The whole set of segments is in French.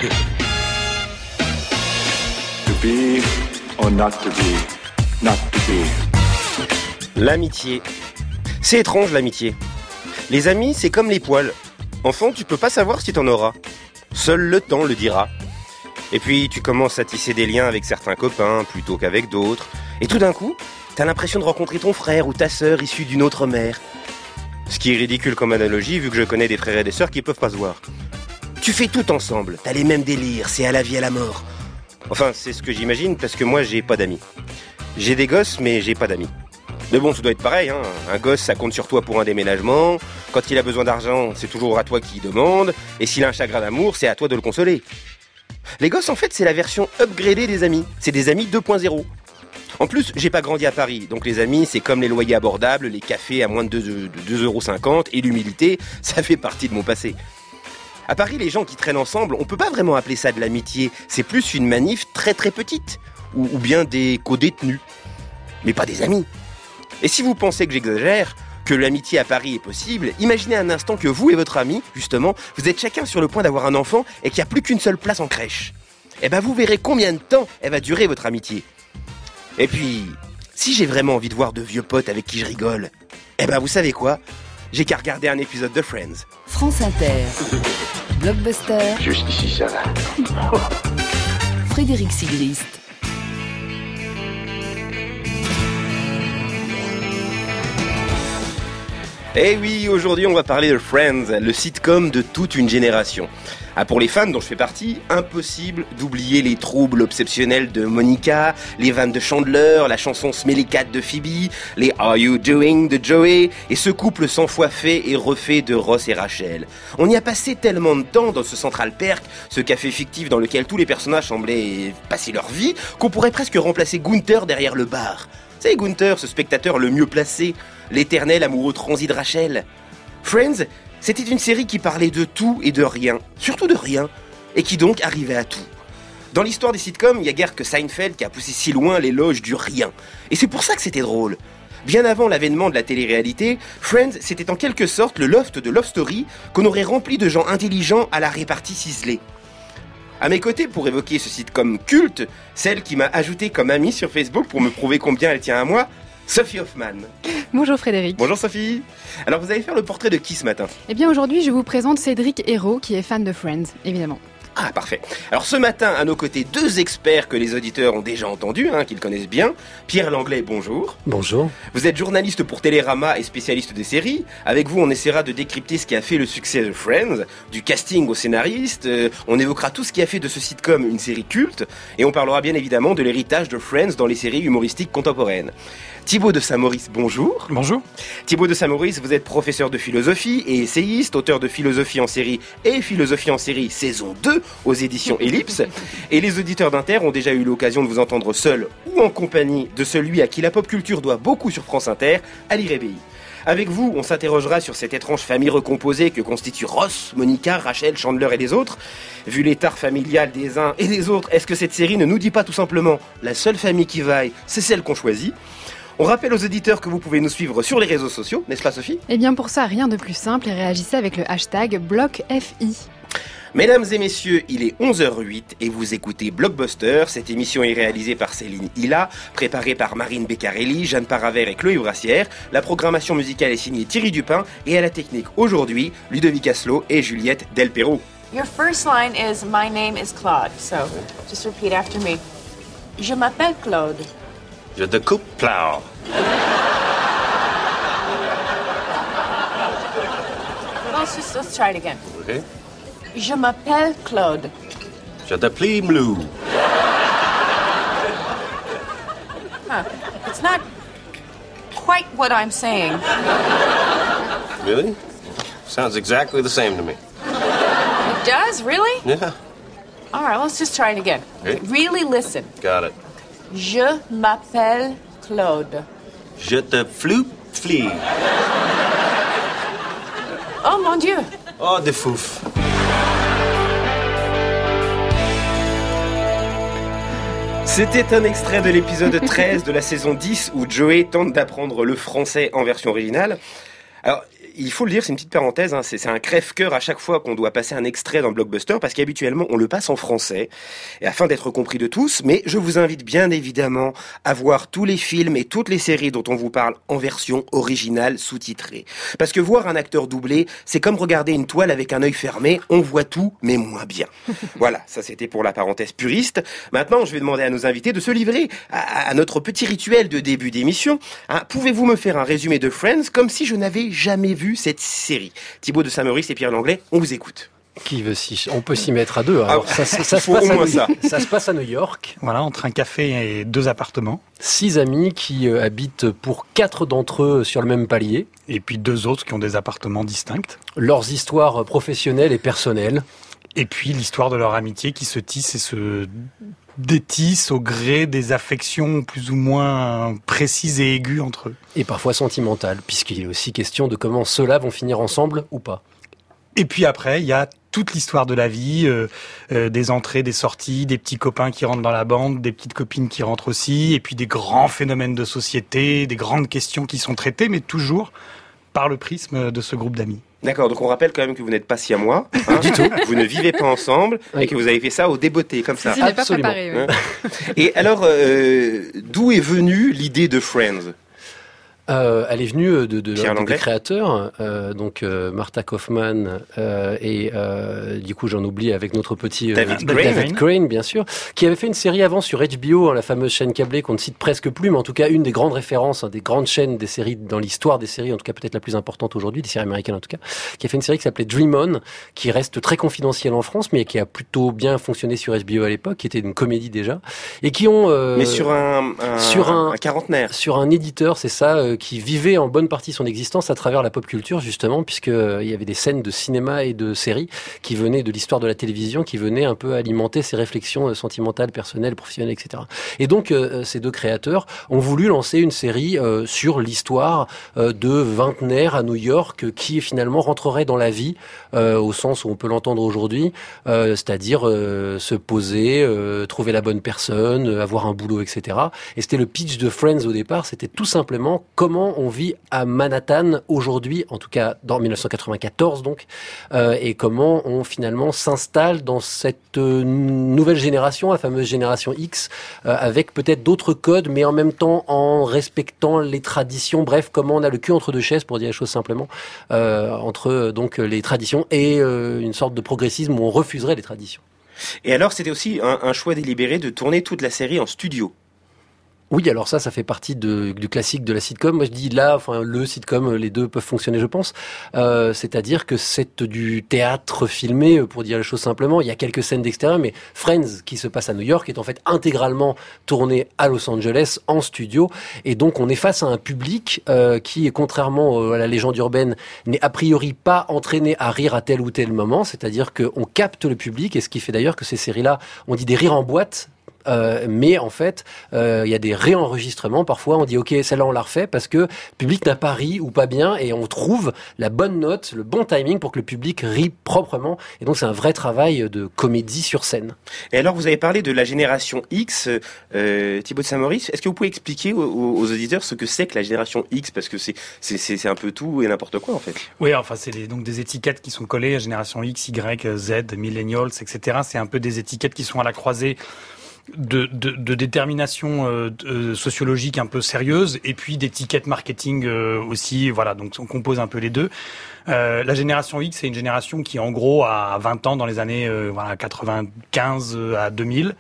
To be or not to be, not to be. L'amitié. C'est étrange l'amitié. Les amis, c'est comme les poils. Enfant, tu peux pas savoir si t'en auras. Seul le temps le dira. Et puis tu commences à tisser des liens avec certains copains plutôt qu'avec d'autres. Et tout d'un coup, t'as l'impression de rencontrer ton frère ou ta sœur issue d'une autre mère. Ce qui est ridicule comme analogie vu que je connais des frères et des sœurs qui peuvent pas se voir. Tu fais tout ensemble, t'as les mêmes délires, c'est à la vie à la mort. Enfin, c'est ce que j'imagine parce que moi j'ai pas d'amis. J'ai des gosses mais j'ai pas d'amis. Mais bon, ça doit être pareil, hein. Un gosse, ça compte sur toi pour un déménagement. Quand il a besoin d'argent, c'est toujours à toi qu'il demande. Et s'il a un chagrin d'amour, c'est à toi de le consoler. Les gosses, en fait, c'est la version upgradée des amis. C'est des amis 2.0. En plus, j'ai pas grandi à Paris, donc les amis, c'est comme les loyers abordables, les cafés à moins de 2,50 € et l'humilité, ça fait partie de mon passé. À Paris, les gens qui traînent ensemble, on peut pas vraiment appeler ça de l'amitié. C'est plus une manif très très petite. Ou bien des co-détenus. Mais pas des amis. Et si vous pensez que j'exagère, que l'amitié à Paris est possible, imaginez un instant que vous et votre ami, justement, vous êtes chacun sur le point d'avoir un enfant et qu'il n'y a plus qu'une seule place en crèche. Et ben vous verrez combien de temps elle va durer votre amitié. Et puis, si j'ai vraiment envie de voir de vieux potes avec qui je rigole, eh ben vous savez quoi ? J'ai qu'à regarder un épisode de Friends. France Inter. Blockbuster. Juste ici, ça va. Frédéric Sigrist. Eh oui, aujourd'hui on va parler de Friends, le sitcom de toute une génération. Ah, pour les fans dont je fais partie, impossible d'oublier les troubles obsessionnels de Monica, les vannes de Chandler, la chanson Smelly Cat de Phoebe, les Are You Doing de Joey, et ce couple 100 fois fait et refait de Ross et Rachel. On y a passé tellement de temps dans ce Central Perk, ce café fictif dans lequel tous les personnages semblaient passer leur vie, qu'on pourrait presque remplacer Gunther derrière le bar. C'est Gunther, ce spectateur le mieux placé, l'éternel amoureux transi de Rachel. Friends, c'était une série qui parlait de tout et de rien, surtout de rien, et qui donc arrivait à tout. Dans l'histoire des sitcoms, il n'y a guère que Seinfeld qui a poussé si loin l'éloge du rien. Et c'est pour ça que c'était drôle. Bien avant l'avènement de la télé-réalité, Friends, c'était en quelque sorte le loft de Love Story qu'on aurait rempli de gens intelligents à la répartie ciselée. À mes côtés, pour évoquer ce sitcom culte, celle qui m'a ajouté comme amie sur Facebook pour me prouver combien elle tient à moi, Sophie Hoffman. Bonjour Frédéric. Bonjour Sophie. Alors vous allez faire le portrait de qui ce matin ? Eh bien aujourd'hui je vous présente Cédric Hérault qui est fan de Friends, évidemment. Ah, parfait. Alors ce matin, à nos côtés, deux experts que les auditeurs ont déjà entendus, qu'ils connaissent bien. Pierre Langlais, bonjour. Bonjour. Vous êtes journaliste pour Télérama et spécialiste des séries. Avec vous, on essaiera de décrypter ce qui a fait le succès de Friends, du casting au scénariste. On évoquera tout ce qui a fait de ce sitcom une série culte. Et on parlera bien évidemment de l'héritage de Friends dans les séries humoristiques contemporaines. Thibaut de Saint-Maurice, bonjour. Bonjour. Thibaut de Saint-Maurice, vous êtes professeur de philosophie et essayiste, auteur de Philosophie en série et Philosophie en série saison 2 aux éditions Ellipse. Et les auditeurs d'Inter ont déjà eu l'occasion de vous entendre seul ou en compagnie de celui à qui la pop culture doit beaucoup sur France Inter, Ali Rebéi. Avec vous, on s'interrogera sur cette étrange famille recomposée que constituent Ross, Monica, Rachel, Chandler et les autres. Vu l'étard familial des uns et des autres, est-ce que cette série ne nous dit pas tout simplement la seule famille qui vaille, c'est celle qu'on choisit ? On rappelle aux auditeurs que vous pouvez nous suivre sur les réseaux sociaux, n'est-ce pas Sophie ? Eh bien pour ça, rien de plus simple et réagissez avec le hashtag BlockFI. Mesdames et messieurs, il est 11h08 et vous écoutez Blockbuster. Cette émission est réalisée par Céline Hilla, préparée par Marine Beccarelli, Jeanne Paravert et Chloé Brassière. La programmation musicale est signée Thierry Dupin et à la technique aujourd'hui, Ludovic Asselot et Juliette Delperro. Your first line is my name is Claude, so just repeat after me. Je m'appelle Claude. Je te coupe plow. Let's try it again. Okay. Je m'appelle Claude. Je te plie blue. It's not quite what I'm saying. Really? Sounds exactly the same to me. It does? Really? Yeah. All right, let's just try it again. Okay. Really listen. Got it. Je m'appelle Claude. Je te floop flee. Oh mon Dieu. Oh, des fouf. C'était un extrait de l'épisode 13 de la saison 10 où Joey tente d'apprendre le français en version originale. Alors, il faut le dire, c'est une petite parenthèse, hein, c'est un crève-cœur à chaque fois qu'on doit passer un extrait dans Blockbuster, parce qu'habituellement on le passe en français, et afin d'être compris de tous, mais je vous invite bien évidemment à voir tous les films et toutes les séries dont on vous parle en version originale sous-titrée. Parce que voir un acteur doublé, c'est comme regarder une toile avec un œil fermé, on voit tout, mais moins bien. Voilà, ça c'était pour la parenthèse puriste. Maintenant, je vais demander à nos invités de se livrer à notre petit rituel de début d'émission. Hein, pouvez-vous me faire un résumé de Friends comme si je n'avais jamais vu cette série? Thibaut de Saint-Maurice et Pierre Langlais, on vous écoute. On peut s'y mettre à deux. Alors, ça se passe à New York. Voilà, entre un café et 2 appartements. 6 amis qui habitent pour 4 d'entre eux sur le même palier. Et puis 2 autres qui ont des appartements distincts. Leurs histoires professionnelles et personnelles. Et puis l'histoire de leur amitié qui se tisse et se détisse au gré des affections plus ou moins précises et aiguës entre eux. Et parfois sentimentales, puisqu'il est aussi question de comment ceux-là vont finir ensemble ou pas. Et puis après, il y a toute l'histoire de la vie, des entrées, des sorties, des petits copains qui rentrent dans la bande, des petites copines qui rentrent aussi, et puis des grands phénomènes de société, des grandes questions qui sont traitées, mais toujours par le prisme de ce groupe d'amis. D'accord, donc on rappelle quand même que vous n'êtes pas siamois, hein, du tout. Vous ne vivez pas ensemble, et que vous avez fait ça au débeauté, comme ça. Il n'est pas préparé, oui. Hein. Et alors, d'où est venue l'idée de Friends ? Elle est venue des créateurs, Martha Kaufman et du coup j'en oublie avec notre petit David Crane, bien sûr, qui avait fait une série avant sur HBO, hein, la fameuse chaîne câblée qu'on ne cite presque plus, mais en tout cas une des grandes références, hein, des grandes chaînes des séries dans l'histoire des séries, en tout cas peut-être la plus importante aujourd'hui, des séries américaines en tout cas, qui a fait une série qui s'appelait Dream On, qui reste très confidentielle en France, mais qui a plutôt bien fonctionné sur HBO à l'époque, qui était une comédie déjà, et qui ont mais sur un quarantenaire, sur un éditeur, c'est ça. Qui vivait en bonne partie son existence à travers la pop culture, justement, puisqu'il y avait des scènes de cinéma et de séries qui venaient de l'histoire de la télévision, qui venaient un peu alimenter ses réflexions sentimentales, personnelles, professionnelles, etc. Et donc, ces 2 créateurs ont voulu lancer une série sur l'histoire de vingtenaires à New York qui, finalement, rentrerait dans la vie, au sens où on peut l'entendre aujourd'hui, c'est-à-dire se poser, trouver la bonne personne, avoir un boulot, etc. Et c'était le pitch de Friends au départ, c'était tout simplement comment on vit à Manhattan aujourd'hui, en tout cas dans 1994 donc, et comment on finalement s'installe dans cette nouvelle génération, la fameuse génération X, avec peut-être d'autres codes, mais en même temps en respectant les traditions. Bref, comment on a le cul entre 2 chaises, pour dire les choses simplement, entre donc les traditions et une sorte de progressisme où on refuserait les traditions. Et alors, c'était aussi un choix délibéré de tourner toute la série en studio. Oui, alors ça fait partie du classique de la sitcom. Moi, je dis là, enfin, le sitcom, les 2 peuvent fonctionner, je pense. C'est-à-dire que c'est du théâtre filmé, pour dire les choses simplement. Il y a quelques scènes d'extérieur, mais Friends, qui se passe à New York, est en fait intégralement tourné à Los Angeles, en studio. Et donc, on est face à un public qui, contrairement à la légende urbaine, n'est a priori pas entraîné à rire à tel ou tel moment. C'est-à-dire qu'on capte le public, et ce qui fait d'ailleurs que ces séries-là, on dit des rires en boîte. Mais en fait, il y a des réenregistrements. Parfois, on dit OK, celle-là on la refait parce que le public n'a pas ri ou pas bien, et on trouve la bonne note, le bon timing pour que le public rit proprement. Et donc, c'est un vrai travail de comédie sur scène. Et alors, vous avez parlé de la génération X, Thibaut de Saint-Maurice. Est-ce que vous pouvez expliquer aux auditeurs ce que c'est que la génération X, parce que c'est un peu tout et n'importe quoi en fait. Oui, enfin c'est donc des étiquettes qui sont collées à génération X, Y, Z, millennials, etc. C'est un peu des étiquettes qui sont à la croisée de détermination sociologique un peu sérieuse, et puis d'étiquettes marketing aussi, voilà, donc on compose un peu les 2. La génération X, c'est une génération qui en gros a 20 ans dans les années 95 à 2000,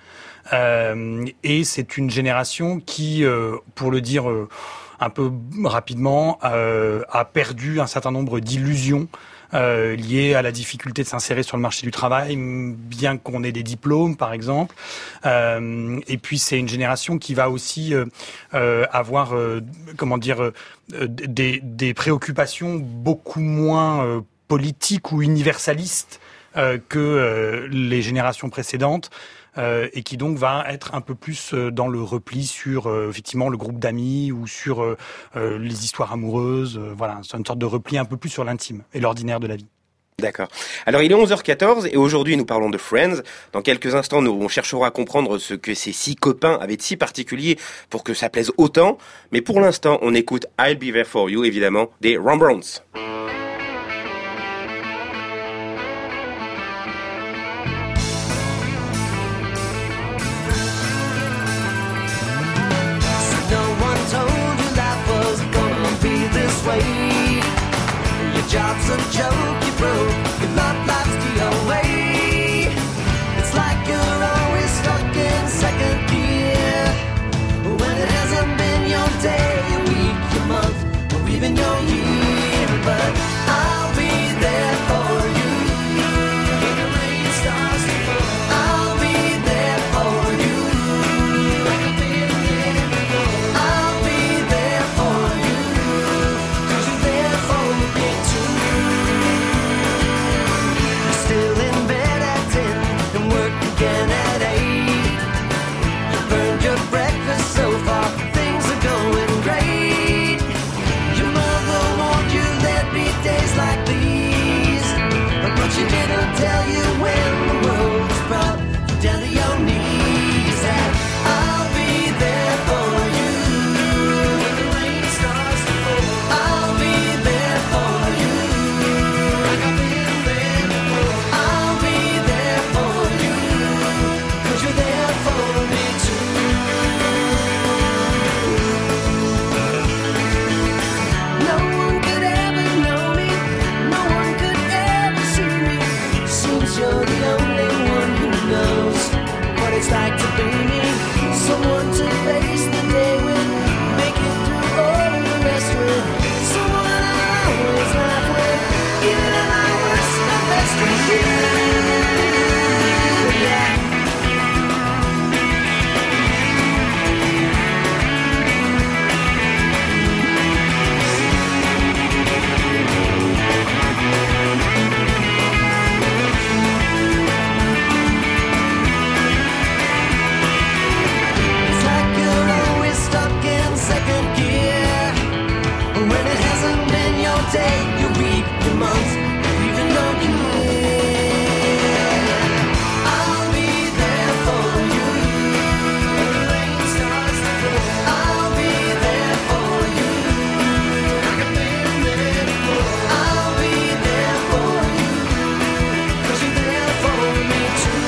et c'est une génération qui, pour le dire un peu rapidement, a perdu un certain nombre d'illusions liées à la difficulté de s'insérer sur le marché du travail, bien qu'on ait des diplômes, par exemple. Et puis, c'est une génération qui va aussi avoir, des préoccupations beaucoup moins politiques ou universalistes que les générations précédentes. Et qui donc va être un peu plus dans le repli sur effectivement le groupe d'amis ou sur les histoires amoureuses. Voilà, c'est une sorte de repli un peu plus sur l'intime et l'ordinaire de la vie. D'accord. Alors il est 11h14 et aujourd'hui nous parlons de Friends. Dans quelques instants on cherchera à comprendre ce que ces 6 copains avaient de si particulier pour que ça plaise autant. Mais pour l'instant on écoute I'll Be There For You, évidemment, des Rembrandts. job's a joke, you broke, your love life's the away. It's like you're always stuck in second gear. When it hasn't been your day, your week, your month, or even your year. But I'll be there for you when the rain starts to fall. I'll be there for you like I've been there before. I'll be there for you 'cause you're there for me too. You're still in bed at 10 and work again at 8. You burned your breakfast so far, things are going great. Your mother warned you there'd be days like these, but she didn't tell you when the world was brought you down to your knees. And I'll be there for you when the rain starts to fall. I'll be there for you like I've been there before. I'll be there for you 'cause you're there for me too. No one could ever know me, no one could ever see me. Seems you're the only one who knows what it's like to be me. Someone to face the day with, make it through all the rest with. Someone I always laugh with, even at my worst and best with you. Yeah. It's like you're always stuck in second gear. When it hasn't been your day, your week, your month, or even your year. I'll be there for you when the rain starts to fall. I'll be there for you like I've been there before. I'll be there for you 'cause you're there for me too.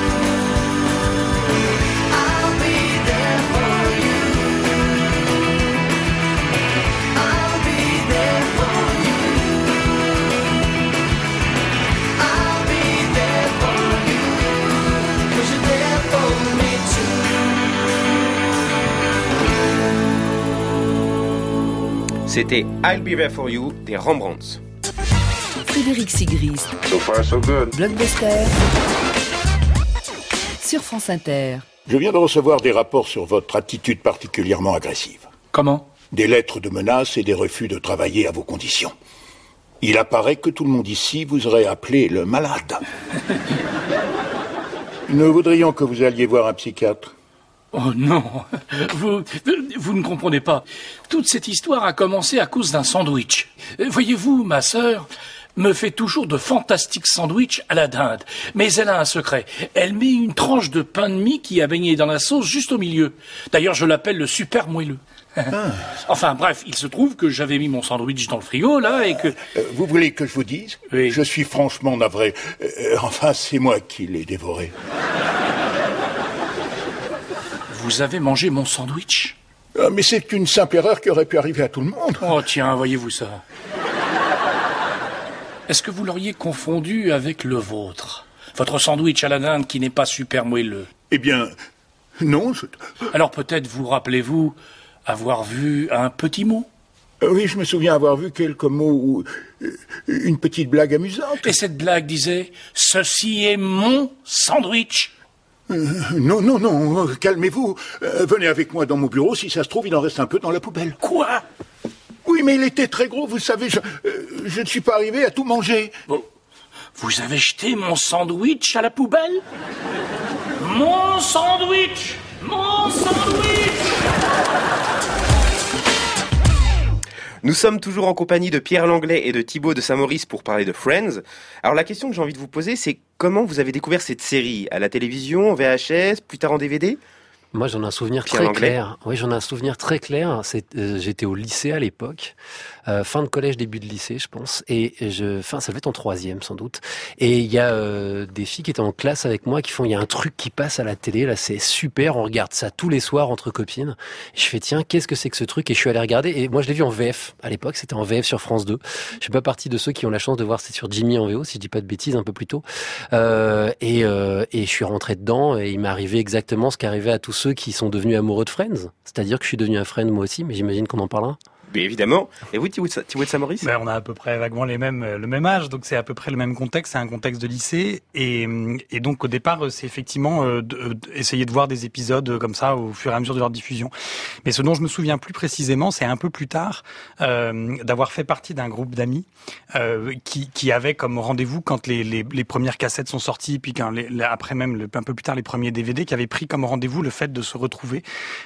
I'll be there for you. I'll be there for you. I'll be there for you 'cause you're there for me too. C'était I'll Be There For You des Rembrandts. Frédéric Sigrist, So far, so good. Blockbuster, sur France Inter. Je viens de recevoir des rapports sur votre attitude particulièrement agressive. Comment? Des lettres de menaces et des refus de travailler à vos conditions. Il apparaît que tout le monde ici vous aurait appelé le malade. Nous voudrions que vous alliez voir un psychiatre. Oh non, vous ne comprenez pas. Toute cette histoire a commencé à cause d'un sandwich. Voyez-vous, ma sœur me fait toujours de fantastiques sandwichs à la dinde. Mais elle a un secret. Elle met une tranche de pain de mie qui a baigné dans la sauce juste au milieu. D'ailleurs, je l'appelle le super moelleux. Enfin, bref, il se trouve que j'avais mis mon sandwich dans le frigo, là, et que... Vous voulez que je vous dise? Oui. Je suis franchement navré. Enfin, c'est moi qui l'ai dévoré. Vous avez mangé mon sandwich? Mais c'est une simple erreur qui aurait pu arriver à tout le monde. Oh tiens, voyez-vous ça. Est-ce que vous l'auriez confondu avec le vôtre? Votre sandwich à la dinde qui n'est pas super moelleux? Eh bien, non. Alors peut-être vous rappelez-vous avoir vu un petit mot? Oui, je me souviens avoir vu quelques mots ou une petite blague amusante. Et cette blague disait « Ceci est mon sandwich ». Non, calmez-vous. Venez avec moi dans mon bureau, si ça se trouve, il en reste un peu dans la poubelle. Quoi? Oui, mais il était très gros, vous savez, je ne suis pas arrivé à tout manger. Vous avez jeté mon sandwich à la poubelle? Mon sandwich! Mon sandwich! Nous sommes toujours en compagnie de Pierre Langlais et de Thibaut de Saint-Maurice pour parler de Friends. Alors la question que j'ai envie de vous poser, c'est comment vous avez découvert cette série? À la télévision, en VHS, plus tard en DVD? Moi, j'en ai un souvenir Puis en très anglais. clair. Oui, j'en ai un souvenir très clair. J'étais au lycée à l'époque, fin de collège, début de lycée, je pense. Et ça devait être en 3e sans doute. Et il y a des filles qui étaient en classe avec moi qui font, il y a un truc qui passe à la télé, là, c'est super. On regarde ça tous les soirs entre copines. Et je fais, tiens, qu'est-ce que c'est que ce truc? Et je suis allé regarder. Et moi, je l'ai vu en VF à l'époque. C'était en VF sur France 2. Je suis pas partie de ceux qui ont la chance de voir c'est sur Jimmy en VO, si je dis pas de bêtises, un peu plus tôt. Et je suis rentré dedans et il m'est arrivé exactement ce qui arrivait à tous ceux qui sont devenus amoureux de Friends. C'est-à-dire que je suis devenu un Friend moi aussi, mais j'imagine qu'on en parlera. Mais évidemment. Et oui, Thibaut de Saint-Maurice? On a à peu près vaguement le même âge, donc c'est à peu près le même contexte, c'est un contexte de lycée, et donc au départ c'est effectivement essayer de voir des épisodes comme ça au fur et à mesure de leur diffusion. Mais ce dont je me souviens plus précisément, c'est un peu plus tard d'avoir fait partie d'un groupe d'amis qui avait comme rendez-vous quand les premières cassettes sont sorties, puis quand après même un peu plus tard les premiers DVD, qui avaient pris comme rendez-vous le fait de se retrouver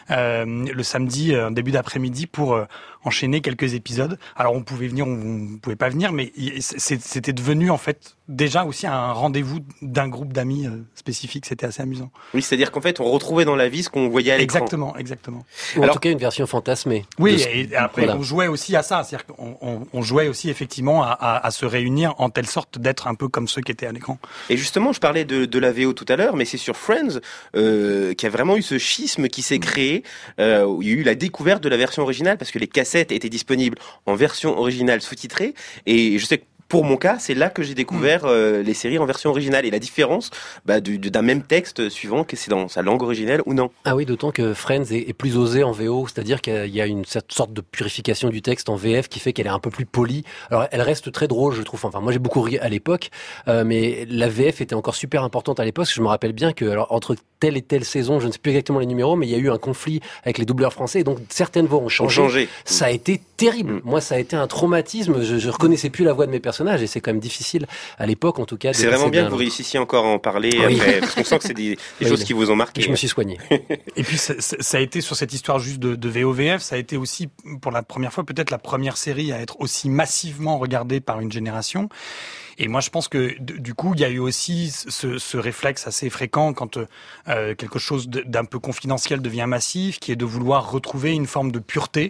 le samedi début d'après-midi pour enchaîner quelques épisodes. Alors on pouvait venir, on pouvait pas venir, mais c'était devenu en fait déjà aussi un rendez-vous d'un groupe d'amis spécifique. C'était assez amusant. Oui, c'est-à-dire qu'en fait on retrouvait dans la vie ce qu'on voyait à l'écran. Exactement. Ou en tout cas une version fantasmée. Oui, et après on jouait aussi à ça, c'est-à-dire qu'on jouait aussi effectivement à se réunir en telle sorte d'être un peu comme ceux qui étaient à l'écran. Et justement, je parlais de la VO tout à l'heure, mais c'est sur Friends qu'il y a vraiment eu ce schisme qui s'est créé, où il y a eu la découverte de la version originale, parce que les cassettes étaient disponibles en version originale sous-titrée, et je sais que pour mon cas, c'est là que j'ai découvert les séries en version originale et la différence d'un même texte suivant que c'est dans sa langue originelle ou non. Ah oui, d'autant que Friends est plus osé en VO, c'est-à-dire qu'il y a une sorte de purification du texte en VF qui fait qu'elle est un peu plus polie. Alors elle reste très drôle, je trouve. Enfin, moi j'ai beaucoup ri à l'époque, mais la VF était encore super importante à l'époque. Parce que je me rappelle bien que entre telle et telle saison, je ne sais plus exactement les numéros, mais il y a eu un conflit avec les doubleurs français, et donc certaines voix ont changé. Ça a été terrible. Moi, ça a été un traumatisme. Je reconnaissais plus la voix de mes personnages, et c'est quand même difficile à l'époque, en tout cas. C'est vraiment bien que vous réussissiez encore à en parler après, parce qu'on sent que c'est des choses qui vous ont marqué. Je me suis soigné. Et puis ça a été sur cette histoire juste de VOVF, ça a été aussi pour la première fois peut-être la première série à être aussi massivement regardée par une génération. Et moi, je pense que du coup, il y a eu aussi ce réflexe assez fréquent quand quelque chose d'un peu confidentiel devient massif, qui est de vouloir retrouver une forme de pureté,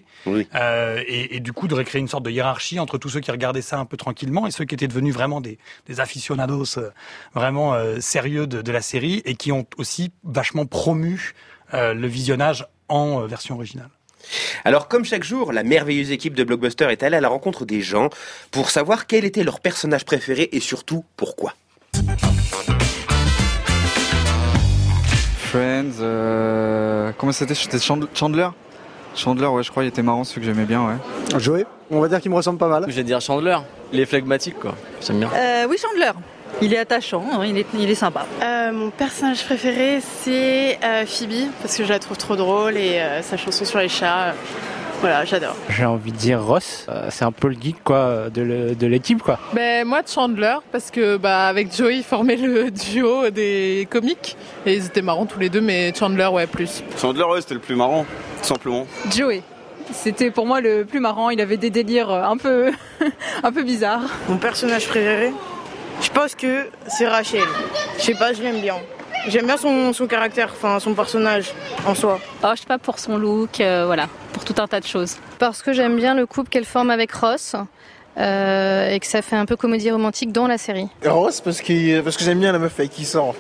et du coup de recréer une sorte de hiérarchie entre tous ceux qui regardaient ça un peu tranquillement et ceux qui étaient devenus vraiment des aficionados vraiment sérieux de la série, et qui ont aussi vachement promu le visionnage en version originale. Alors, comme chaque jour, la merveilleuse équipe de Blockbuster est allée à la rencontre des gens pour savoir quel était leur personnage préféré et surtout pourquoi. Friends, comment c'était? C'était Chandler, ouais, je crois, il était marrant, celui que j'aimais bien, ouais. Joey, on va dire qu'il me ressemble pas mal. Je vais dire Chandler, il est flegmatique, quoi. J'aime bien. Oui, Chandler. Il est attachant, hein, il est sympa. Mon personnage préféré, c'est Phoebe, parce que je la trouve trop drôle, et sa chanson sur les chats, voilà, j'adore. J'ai envie de dire Ross, c'est un peu le geek quoi, de l'équipe, quoi. Moi, Chandler, parce que avec Joey, ils formaient le duo des comiques, et ils étaient marrants tous les deux, mais Chandler, ouais, plus. Chandler, ouais, c'était le plus marrant, tout simplement. Joey. C'était pour moi le plus marrant, il avait des délires un peu bizarres. Mon personnage préféré, je pense que c'est Rachel. Je sais pas, je l'aime bien. J'aime bien son caractère, enfin son personnage en soi. Oh, je sais pas, pour son look, voilà, pour tout un tas de choses. Parce que j'aime bien le couple qu'elle forme avec Ross, et que ça fait un peu comédie romantique dans la série. Ross, parce que j'aime bien la meuf avec qui sort.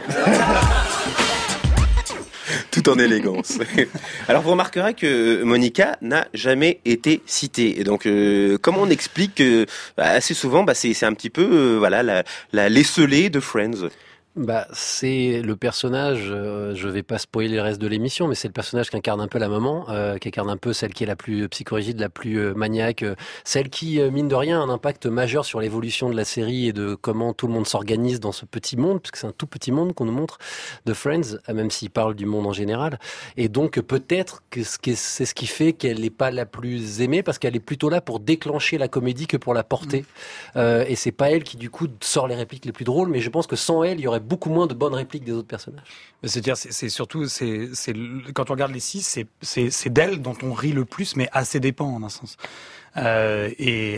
Tout en élégance. Alors vous remarquerez que Monica n'a jamais été citée. Et donc comment on explique que assez souvent c'est un petit peu la l'esselée de Friends. C'est le personnage, je vais pas spoiler le reste de l'émission, mais c'est le personnage qui incarne un peu la maman, qui incarne un peu celle qui est la plus psychorigide, la plus maniaque, celle qui, mine de rien, a un impact majeur sur l'évolution de la série et de comment tout le monde s'organise dans ce petit monde, parce que c'est un tout petit monde qu'on nous montre de Friends, même s'il parle du monde en général. Et donc peut-être que c'est ce qui fait qu'elle n'est pas la plus aimée, parce qu'elle est plutôt là pour déclencher la comédie que pour la porter. Et c'est pas elle qui, du coup, sort les répliques les plus drôles, mais je pense que sans elle, il y aurait beaucoup moins de bonnes répliques des autres personnages. C'est-à-dire, c'est surtout, quand on regarde les 6, c'est d'elle dont on rit le plus, mais assez dépend en un sens. Je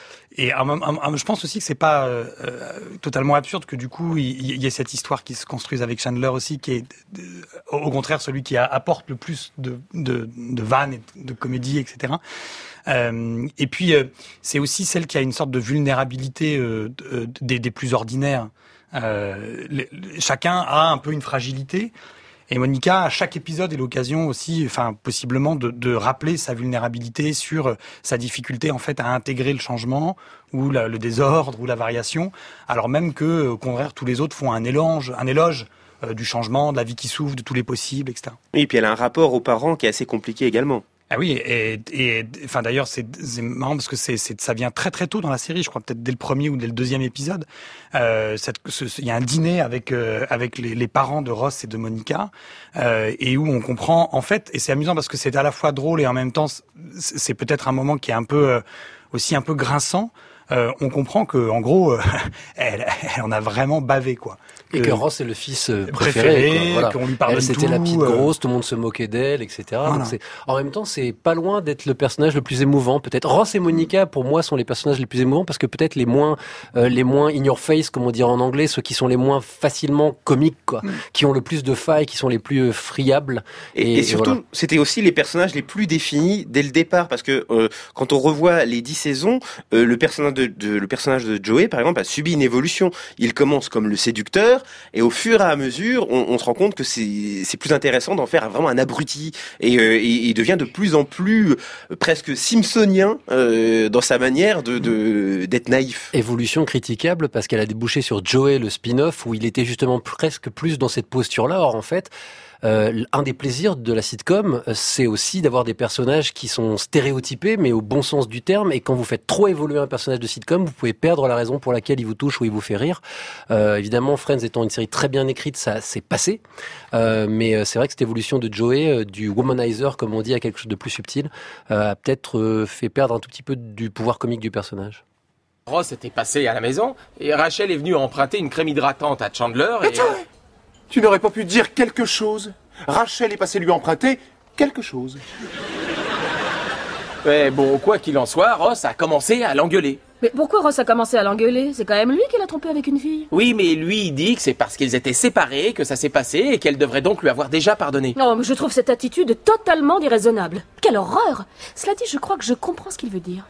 pense aussi que c'est pas totalement absurde que du coup il y ait cette histoire qui se construise avec Chandler aussi, qui est au contraire celui qui apporte le plus de vannes et de comédie, etc. Et puis c'est aussi celle qui a une sorte de vulnérabilité des plus ordinaires. Chacun a un peu une fragilité. Et Monica, à chaque épisode, est l'occasion aussi, possiblement, de rappeler sa vulnérabilité sur sa difficulté, en fait, à intégrer le changement, ou le désordre, ou la variation, alors même que, au contraire, tous les autres font un éloge du changement, de la vie qui s'ouvre, de tous les possibles, etc. Et puis elle a un rapport aux parents qui est assez compliqué également. Ah oui, d'ailleurs, c'est marrant parce que ça vient très très tôt dans la série, je crois peut-être dès le premier ou dès le deuxième épisode. Il y a un dîner avec les parents de Ross et de Monica, et où on comprend, en fait, et c'est amusant parce que c'est à la fois drôle et en même temps, c'est peut-être un moment qui est aussi un peu grinçant. On comprend que, en gros, elle en a vraiment bavé, quoi. Et que Ross est le fils préféré, quoi. Voilà. Qu'on lui pardonne tout. C'était la petite grosse, tout le monde se moquait d'elle, etc. Voilà. Donc en même temps, c'est pas loin d'être le personnage le plus émouvant, peut-être. Ross et Monica, pour moi, sont les personnages les plus émouvants parce que peut-être les moins in your face, comme on dirait en anglais, ceux qui sont les moins facilement comiques, quoi, qui ont le plus de failles, qui sont les plus friables. Et surtout, voilà. C'était aussi les personnages les plus définis dès le départ, parce que quand on revoit les 10 saisons, le personnage de Joey, par exemple, a subi une évolution. Il commence comme le séducteur, et au fur et à mesure, on se rend compte que c'est plus intéressant d'en faire vraiment un abruti, et il devient de plus en plus presque simpsonien dans sa manière d'être naïf. Évolution critiquable parce qu'elle a débouché sur Joey, le spin-off, où il était justement presque plus dans cette posture-là. Or, en fait, un des plaisirs de la sitcom, c'est aussi d'avoir des personnages qui sont stéréotypés, mais au bon sens du terme. Et quand vous faites trop évoluer un personnage de sitcom, vous pouvez perdre la raison pour laquelle il vous touche ou il vous fait rire. Évidemment, Friends étant une série très bien écrite, ça s'est passé. Mais c'est vrai que cette évolution de Joey, du womanizer, comme on dit, à quelque chose de plus subtil, a peut-être fait perdre un tout petit peu du pouvoir comique du personnage. Ross était passé à la maison et Rachel est venue emprunter une crème hydratante à Chandler et... Tu n'aurais pas pu dire quelque chose? Rachel est passée lui emprunter quelque chose. Ouais, bon, quoi qu'il en soit, Ross a commencé à l'engueuler. Mais pourquoi Ross a commencé à l'engueuler? C'est quand même lui qui l'a trompé avec une fille. Oui, mais lui, il dit que c'est parce qu'ils étaient séparés que ça s'est passé et qu'elle devrait donc lui avoir déjà pardonné. Non, mais je trouve cette attitude totalement déraisonnable. Quelle horreur! Cela dit, je crois que je comprends ce qu'il veut dire.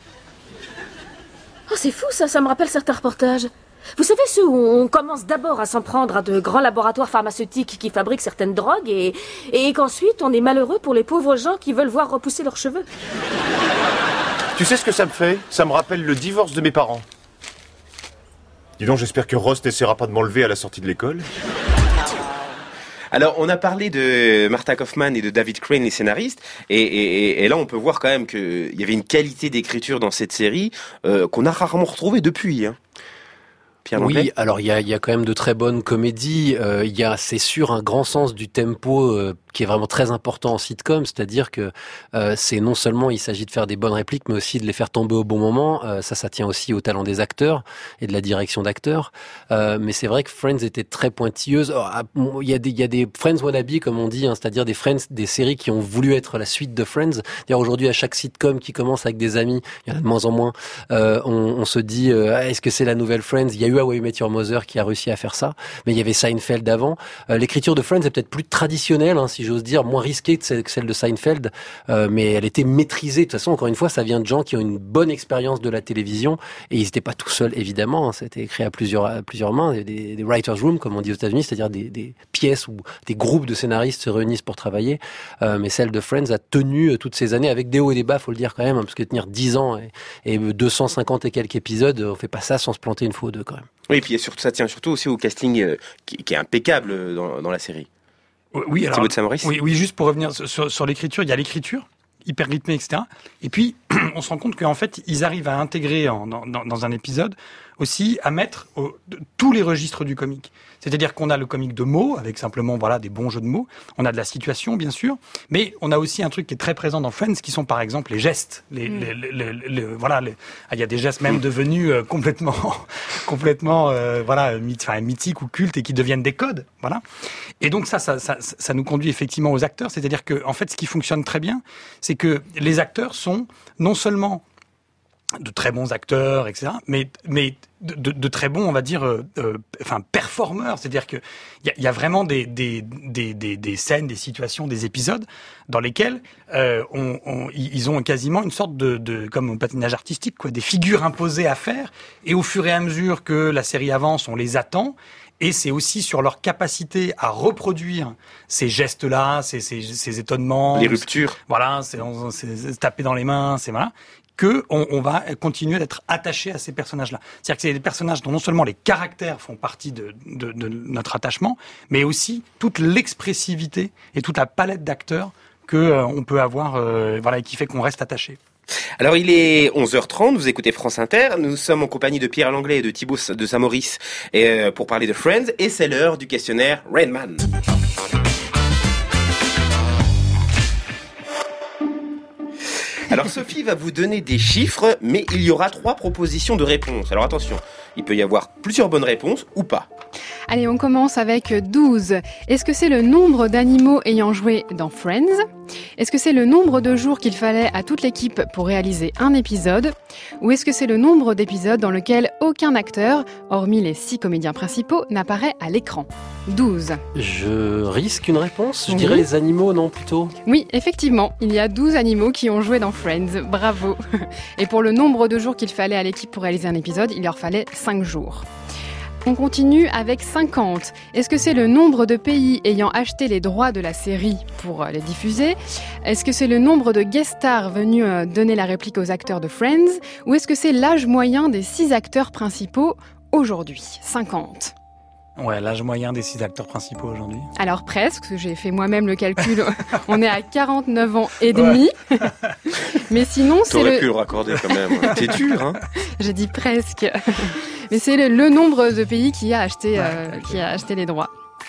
Oh, c'est fou ça me rappelle certains reportages. Vous savez, ceux où on commence d'abord à s'en prendre à de grands laboratoires pharmaceutiques qui fabriquent certaines drogues et qu'ensuite on est malheureux pour les pauvres gens qui veulent voir repousser leurs cheveux. Tu sais ce que ça me fait? Ça me rappelle le divorce de mes parents. Dis donc, j'espère que Ross n'essaiera pas de m'enlever à la sortie de l'école. Alors, on a parlé de Martha Kaufman et de David Crane, les scénaristes, et là, on peut voir quand même qu'il y avait une qualité d'écriture dans cette série qu'on a rarement retrouvée depuis, hein. Oui, alors il y a quand même de très bonnes comédies. Il y a, c'est sûr, un grand sens du tempo qui est vraiment très important en sitcom, c'est-à-dire que c'est non seulement il s'agit de faire des bonnes répliques, mais aussi de les faire tomber au bon moment. Ça tient aussi au talent des acteurs et de la direction d'acteurs. Mais c'est vrai que Friends était très pointilleuse. Il y a des Friends wannabe, comme on dit, hein, c'est-à-dire des séries qui ont voulu être la suite de Friends. D'ailleurs, aujourd'hui, à chaque sitcom qui commence avec des amis, il y en a de moins en moins, on se dit est-ce que c'est la nouvelle Friends? Il y a eu How I Met Your Mother qui a réussi à faire ça, mais il y avait Seinfeld avant. L'écriture de Friends est peut-être plus traditionnelle, hein, si j'ose dire, moins risquée que celle de Seinfeld, mais elle était maîtrisée. De toute façon, encore une fois, ça vient de gens qui ont une bonne expérience de la télévision, et ils n'étaient pas tout seuls, évidemment, hein, c'était écrit à plusieurs mains, des writers' room, comme on dit aux États-Unis, c'est-à-dire des pièces où des groupes de scénaristes se réunissent pour travailler, mais celle de Friends a tenu toutes ces années, avec des hauts et des bas, faut le dire quand même, hein, parce que tenir 10 ans et 250 et quelques épisodes, on fait pas ça sans se planter une fois ou deux quand même. Oui, et puis ça tient surtout aussi au casting qui est impeccable dans la série. Oui, alors, oui, juste pour revenir sur l'écriture, il y a l'écriture, hyper rythmée, etc. Et puis, on se rend compte qu'en fait, ils arrivent à intégrer dans un épisode aussi à mettre tous les registres du comique. C'est-à-dire qu'on a le comique de mots, avec simplement des bons jeux de mots. On a de la situation, bien sûr. Mais on a aussi un truc qui est très présent dans Friends, qui sont par exemple les gestes. Il y a des gestes même devenus complètement mythiques ou cultes et qui deviennent des codes. Voilà. Et donc ça nous conduit effectivement aux acteurs. C'est-à-dire que, en fait, ce qui fonctionne très bien, c'est que les acteurs sont non seulement de très bons acteurs, etc., mais de très bons, on va dire, performeurs. C'est-à-dire que il y a vraiment des scènes, des situations, des épisodes dans lesquels ils ont quasiment une sorte de comme au patinage artistique, des figures imposées à faire. Et au fur et à mesure que la série avance, on les attend. Et c'est aussi sur leur capacité à reproduire ces gestes-là, ces étonnements, les ruptures. C'est taper dans les mains, que on va continuer d'être attaché à ces personnages-là. C'est-à-dire que c'est des personnages dont non seulement les caractères font partie de notre attachement, mais aussi toute l'expressivité et toute la palette d'acteurs que on peut avoir, et qui fait qu'on reste attaché. Alors il est 11h30, vous écoutez France Inter, nous sommes en compagnie de Pierre Langlais et de Thibaut de Saint-Maurice pour parler de Friends, et c'est l'heure du questionnaire Rainman. Alors Sophie va vous donner des chiffres, mais il y aura 3 propositions de réponse. Alors attention, il peut y avoir plusieurs bonnes réponses ou pas. Allez, on commence avec 12. Est-ce que c'est le nombre d'animaux ayant joué dans Friends ? Est-ce que c'est le nombre de jours qu'il fallait à toute l'équipe pour réaliser un épisode ? Ou est-ce que c'est le nombre d'épisodes dans lequel aucun acteur, hormis les 6 comédiens principaux, n'apparaît à l'écran ? 12. Je risque une réponse ? Je dirais les animaux, non, plutôt ? Oui, effectivement, il y a 12 animaux qui ont joué dans Friends. Bravo. Et pour le nombre de jours qu'il fallait à l'équipe pour réaliser un épisode, il leur fallait 5 jours. On continue avec 50. Est-ce que c'est le nombre de pays ayant acheté les droits de la série pour les diffuser ? Est-ce que c'est le nombre de guest stars venus donner la réplique aux acteurs de Friends ? Ou est-ce que c'est l'âge moyen des 6 acteurs principaux aujourd'hui ? 50. Ouais, l'âge moyen des 6 acteurs principaux aujourd'hui. Alors presque, parce que j'ai fait moi-même le calcul, on est à 49 ans et demi. Ouais. Mais sinon, T'aurais pu le raccorder quand même. T'es dur, hein ? J'ai dit presque. Mais c'est le nombre de pays qui a acheté les droits.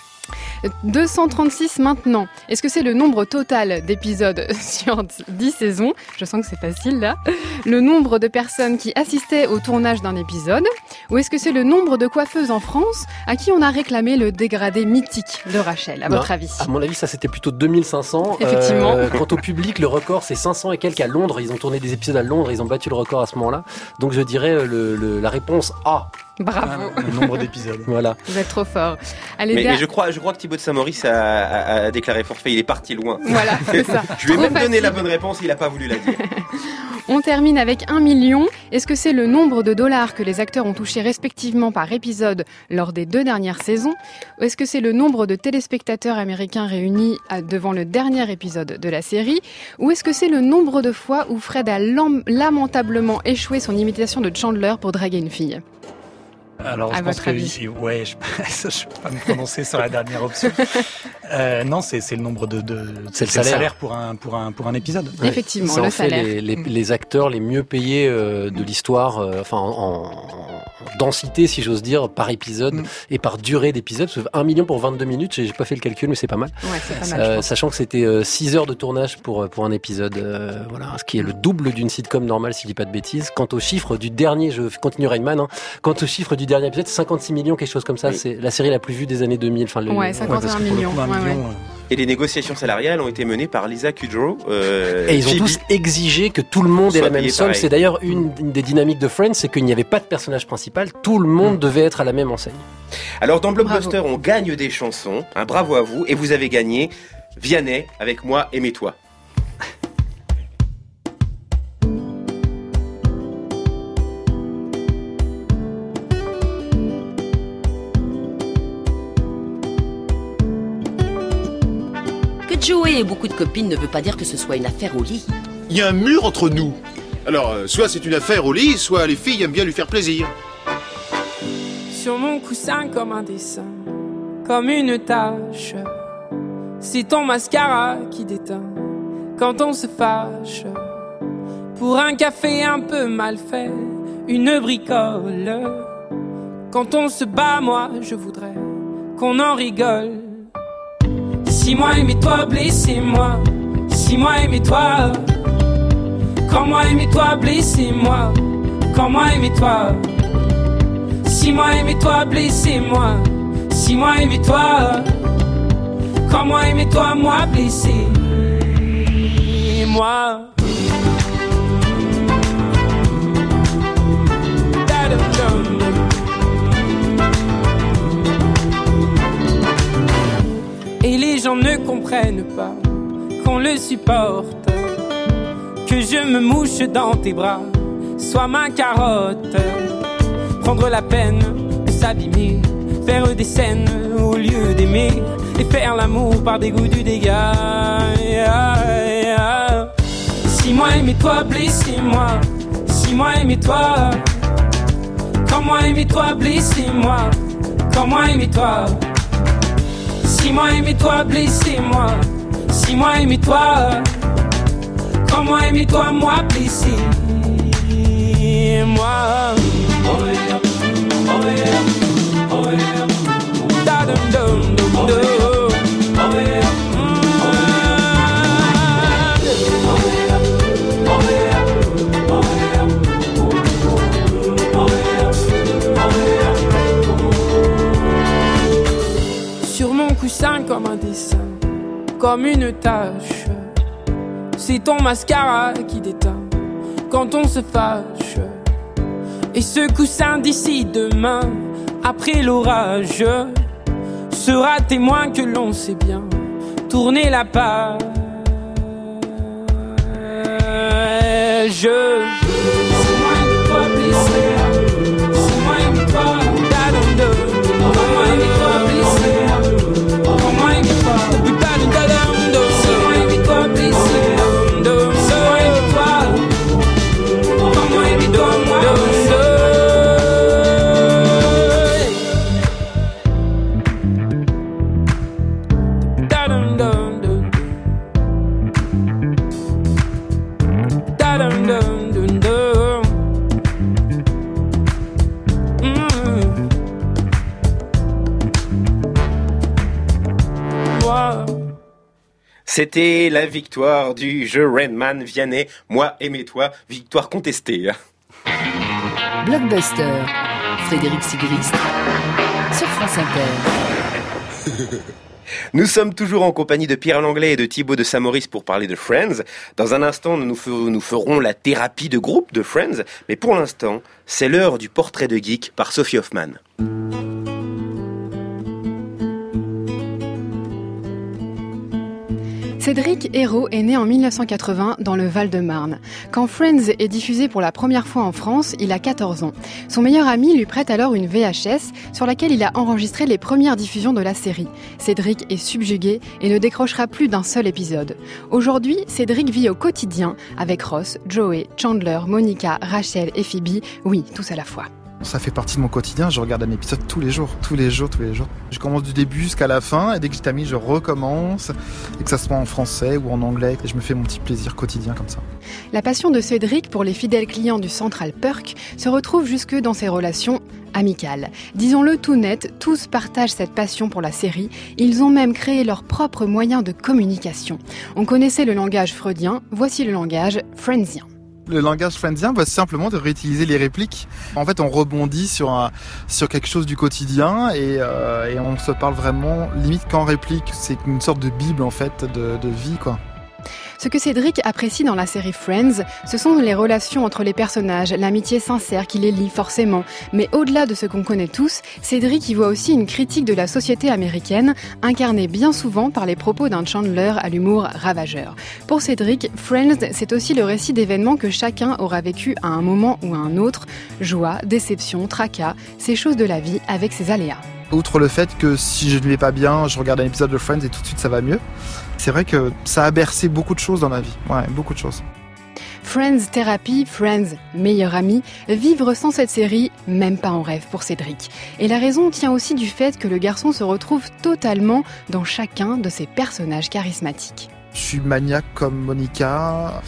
236 maintenant. Est-ce que c'est le nombre total d'épisodes sur 10 saisons ? Je sens que c'est facile là. Le nombre de personnes qui assistaient au tournage d'un épisode ? Ou est-ce que c'est le nombre de coiffeuses en France à qui on a réclamé le dégradé mythique de Rachel, à votre avis ? À mon avis, ça c'était plutôt 2500. Effectivement. Quant au public, le record c'est 500 et quelques à Londres. Ils ont tourné des épisodes à Londres, ils ont battu le record à ce moment-là. Donc je dirais la réponse A. Bravo. Le nombre d'épisodes. Voilà. Vous êtes trop fort. Allez, mais je crois que Thibaut de Saint-Maurice a déclaré forfait. Il est parti loin. Voilà, c'est ça. Je lui ai même donné la bonne réponse, il n'a pas voulu la dire. On termine avec 1 million. Est-ce que c'est le nombre de dollars que les acteurs ont touché respectivement par épisode lors des 2 dernières saisons ? Ou est-ce que c'est le nombre de téléspectateurs américains réunis devant le dernier épisode de la série ? Ou est-ce que c'est le nombre de fois où Fred a lamentablement échoué son imitation de Chandler pour draguer une fille ? Alors, je pense que je ne peux pas me prononcer sur la dernière option. Non, c'est le nombre c'est le salaire pour un épisode. Ouais. Effectivement, le salaire. Les acteurs les mieux payés de l'histoire, en densité, si j'ose dire, par épisode et par durée d'épisode. 1 million pour 22 minutes, j'ai pas fait le calcul, mais c'est pas mal. Ouais, c'est pas mal, sachant que c'était 6 heures de tournage pour un épisode, ce qui est le double d'une sitcom normale, si je dis pas de bêtises. Quant au chiffre du dernier, je continue Rainman, quant au chiffre du dernier épisode, 56 millions, quelque chose comme ça. Oui. C'est la série la plus vue des années 2000. 51 millions. Et les négociations salariales ont été menées par Lisa Kudrow. Et ils ont tous exigé que tout le monde ait la même somme. C'est d'ailleurs une des dynamiques de Friends, c'est qu'il n'y avait pas de personnage principal. Tout le monde devait être à la même enseigne. Alors dans Blockbuster, on gagne des chansons. Bravo à vous. Et vous avez gagné Vianney avec Moi, aimez-toi. Joey et beaucoup de copines ne veut pas dire que ce soit une affaire au lit. Il y a un mur entre nous. Alors, soit c'est une affaire au lit, soit les filles aiment bien lui faire plaisir. Sur mon coussin comme un dessin, comme une tache. C'est ton mascara qui déteint quand on se fâche. pour un café un peu mal fait, une bricole. Quand on se bat, moi je voudrais qu'on en rigole. Si moi aimais-toi, blessez-moi. Si moi aimais-toi. Quand moi aimais-toi, blessez-moi. Quand moi aimais-toi. Si moi aimais-toi, blessez-moi. Si moi aimais-toi. Quand moi aimais-toi, moi blessez-moi. Et les gens ne comprennent pas qu'on le supporte, que je me mouche dans tes bras, sois ma carotte. Prendre la peine de s'abîmer, faire des scènes au lieu d'aimer, et faire l'amour par dégoût du dégât. Si moi aimais-toi, blessez-moi. Si moi aimais-toi. Quand moi aimais-toi, blessez-moi. Quand moi aimais-toi. Si moi aimais-toi, blessez-moi. Si moi aimais-toi. Quand moi aimais-toi, moi blessez-moi. Sur mon coussin comme un dessin, comme une tache, c'est ton mascara qui déteint quand on se fâche. Et ce coussin d'ici demain, après l'orage, sera témoin que l'on sait bien tourner la page. C'est moi et toi blessé, c'est moi et toi dadando, c'est moi et toi blessé, c'est moi et toi dadando, c'est moi et toi blessé, c'est moi et toi, c'est moi et toi C'était la victoire du jeu Rain Man Vianney, moi aimez-toi, victoire contestée. Blockbuster, Frédéric Sigrist, sur France Inter. Nous sommes toujours en compagnie de Pierre Langlais et de Thibaut de Saint-Maurice pour parler de Friends. Dans un instant, nous ferons la thérapie de groupe de Friends, mais pour l'instant, c'est l'heure du portrait de geek par Sophie Hoffman. Cédric Hérault est né en 1980 dans le Val-de-Marne. Quand Friends est diffusé pour la première fois en France, il a 14 ans. Son meilleur ami lui prête alors une VHS sur laquelle il a enregistré les premières diffusions de la série. Cédric est subjugué et ne décrochera plus d'un seul épisode. Aujourd'hui, Cédric vit au quotidien avec Ross, Joey, Chandler, Monica, Rachel et Phoebe, oui, tous à la fois. Ça fait partie de mon quotidien, je regarde un épisode tous les jours. Je commence du début jusqu'à la fin et dès que j'ai terminé, je recommence, et que ça soit en français ou en anglais, et je me fais mon petit plaisir quotidien comme ça. La passion de Cédric pour les fidèles clients du Central Perk se retrouve jusque dans ses relations amicales. Disons-le tout net, tous partagent cette passion pour la série. Ils ont même créé leurs propres moyens de communication. On connaissait le langage freudien, voici le langage friendsien. Le langage friendsien, c'est simplement de réutiliser les répliques. En fait, on rebondit sur quelque chose du quotidien et on se parle vraiment limite qu'en réplique. C'est une sorte de bible en fait de vie, quoi. Ce que Cédric apprécie dans la série Friends, ce sont les relations entre les personnages, l'amitié sincère qui les lie forcément. Mais au-delà de ce qu'on connaît tous, Cédric y voit aussi une critique de la société américaine, incarnée bien souvent par les propos d'un Chandler à l'humour ravageur. Pour Cédric, Friends, c'est aussi le récit d'événements que chacun aura vécu à un moment ou à un autre. Joie, déception, tracas, ces choses de la vie avec ses aléas. Outre le fait que si je ne vais pas bien, je regarde un épisode de Friends et tout de suite ça va mieux. C'est vrai que ça a bercé beaucoup de choses dans ma vie. Ouais, beaucoup de choses. Friends thérapie, Friends meilleur ami, vivre sans cette série, même pas en rêve pour Cédric. Et la raison tient aussi du fait que le garçon se retrouve totalement dans chacun de ses personnages charismatiques. Je suis maniaque comme Monica.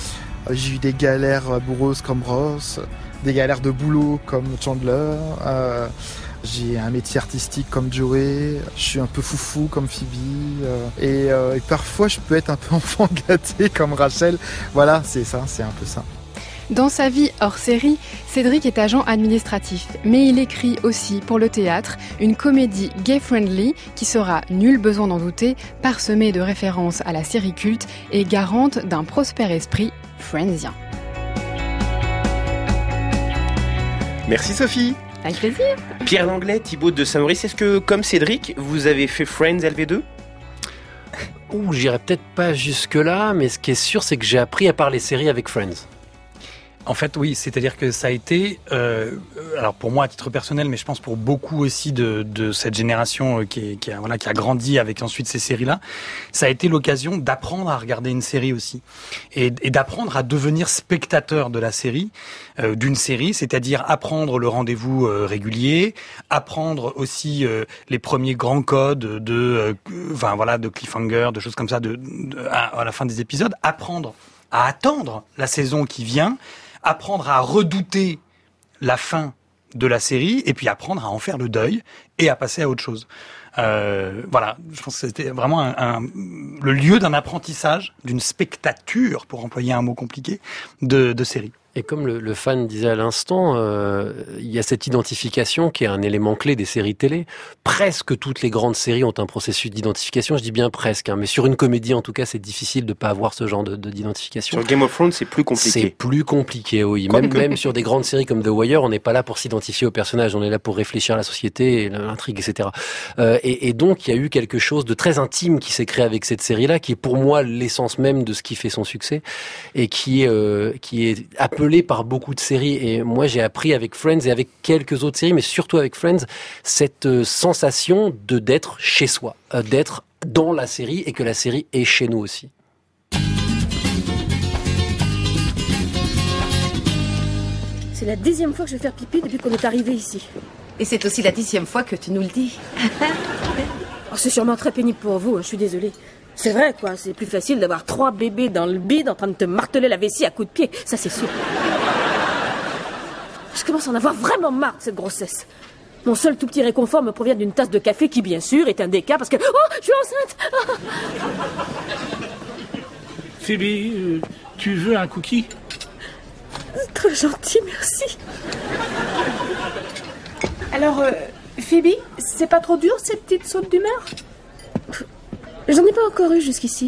J'ai eu des galères amoureuses comme Ross, des galères de boulot comme Chandler. J'ai un métier artistique comme Joey, je suis un peu foufou comme Phoebe, et parfois je peux être un peu enfant gâté comme Rachel. Voilà, c'est un peu ça. Dans sa vie hors série, Cédric est agent administratif, mais il écrit aussi pour le théâtre une comédie gay-friendly qui sera, nul besoin d'en douter, parsemée de références à la série culte et garante d'un prospère esprit friendsien. Merci Sophie. Avec plaisir. Pierre Langlais, Thibaut de Saint-Maurice, est-ce que, comme Cédric, vous avez fait Friends LV2 ? J'irai peut-être pas jusque-là, mais ce qui est sûr, c'est que j'ai appris à parler séries avec Friends. En fait, oui, c'est-à-dire que ça a été, alors pour moi à titre personnel, mais je pense pour beaucoup aussi de cette génération qui a grandi avec ensuite ces séries-là, ça a été l'occasion d'apprendre à regarder une série aussi et d'apprendre à devenir spectateur de la série, d'une série, c'est-à-dire apprendre le rendez-vous régulier, apprendre aussi les premiers grands codes de cliffhanger, de choses comme ça, à la fin des épisodes, apprendre à attendre la saison qui vient, apprendre à redouter la fin de la série et puis apprendre à en faire le deuil et à passer à autre chose. Je pense que c'était vraiment le lieu d'un apprentissage, d'une spectature, pour employer un mot compliqué, de série. Et comme le fan disait à l'instant, il y a cette identification qui est un élément clé des séries télé. Presque toutes les grandes séries ont un processus d'identification, je dis bien presque, mais sur une comédie en tout cas c'est difficile de pas avoir ce genre d'identification. Sur Game of Thrones c'est plus compliqué. C'est plus compliqué, oui. Même sur des grandes séries comme The Wire, on n'est pas là pour s'identifier aux personnages, on est là pour réfléchir à la société, l'intrigue, etc. Et donc il y a eu quelque chose de très intime qui s'est créé avec cette série-là, qui est pour moi l'essence même de ce qui fait son succès, et qui est appelé par beaucoup de séries. Et moi j'ai appris avec Friends et avec quelques autres séries, mais surtout avec Friends, cette sensation d'être chez soi, d'être dans la série et que la série est chez nous aussi. C'est la 10e fois que je vais faire pipi depuis qu'on est arrivé ici. Et c'est aussi la 10e fois que tu nous le dis. Oh, c'est sûrement très pénible pour vous, je suis désolée. C'est vrai, quoi, c'est plus facile d'avoir 3 bébés dans le bide en train de te marteler la vessie à coups de pied, ça c'est sûr. Je commence à en avoir vraiment marre de cette grossesse. Mon seul tout petit réconfort me provient d'une tasse de café qui, bien sûr, est un déca parce que... Oh, je suis enceinte. Phoebe, tu veux un cookie ? C'est très gentil, merci. Alors, Phoebe, c'est pas trop dur ces petites sautes d'humeur ? J'en ai pas encore eu jusqu'ici.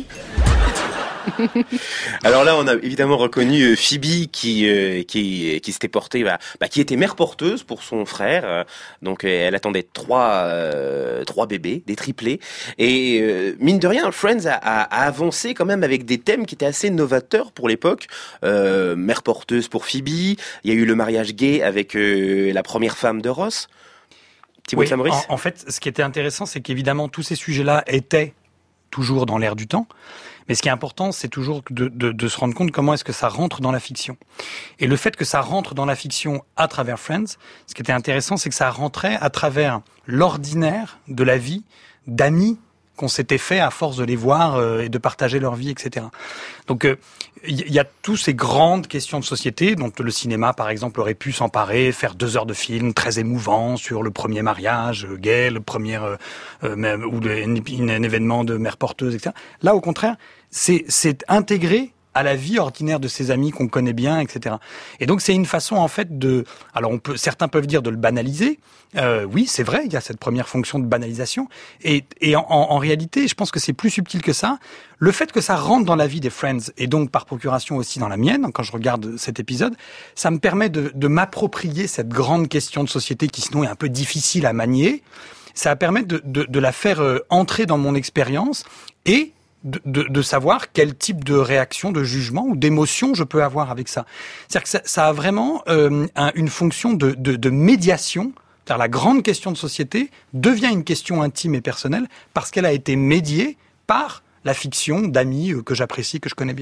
Alors là, on a évidemment reconnu Phoebe qui s'était portée, qui était mère porteuse pour son frère. Donc elle attendait trois bébés, des triplés. Et mine de rien, Friends a avancé quand même avec des thèmes qui étaient assez novateurs pour l'époque. Mère porteuse pour Phoebe. Il y a eu le mariage gay avec la première femme de Ross. Oui, en fait, ce qui était intéressant, c'est qu'évidemment tous ces sujets-là étaient toujours dans l'air du temps. Mais ce qui est important, c'est toujours de se rendre compte comment est-ce que ça rentre dans la fiction. Et le fait que ça rentre dans la fiction à travers Friends, ce qui était intéressant, c'est que ça rentrait à travers l'ordinaire de la vie d'amis qu'on s'était fait à force de les voir et de partager leur vie, etc. Donc il y a toutes ces grandes questions de société dont le cinéma, par exemple, aurait pu s'emparer, faire 2 heures de film très émouvant sur le premier mariage gay, le premier ou un événement de mère porteuse, etc. Là, au contraire, c'est intégré à la vie ordinaire de ses amis qu'on connaît bien, etc. Et donc c'est une façon en fait alors certains peuvent dire de le banaliser. Oui, c'est vrai, il y a cette première fonction de banalisation. Et en réalité, je pense que c'est plus subtil que ça. Le fait que ça rentre dans la vie des Friends et donc par procuration aussi dans la mienne, quand je regarde cet épisode, ça me permet de m'approprier cette grande question de société qui sinon est un peu difficile à manier. Ça permet de la faire entrer dans mon expérience et de savoir quel type de réaction, de jugement ou d'émotion je peux avoir avec ça. C'est-à-dire que ça a vraiment une fonction de médiation. C'est-à-dire la grande question de société devient une question intime et personnelle parce qu'elle a été médiée par la fiction d'amis que j'apprécie, que je connais bien.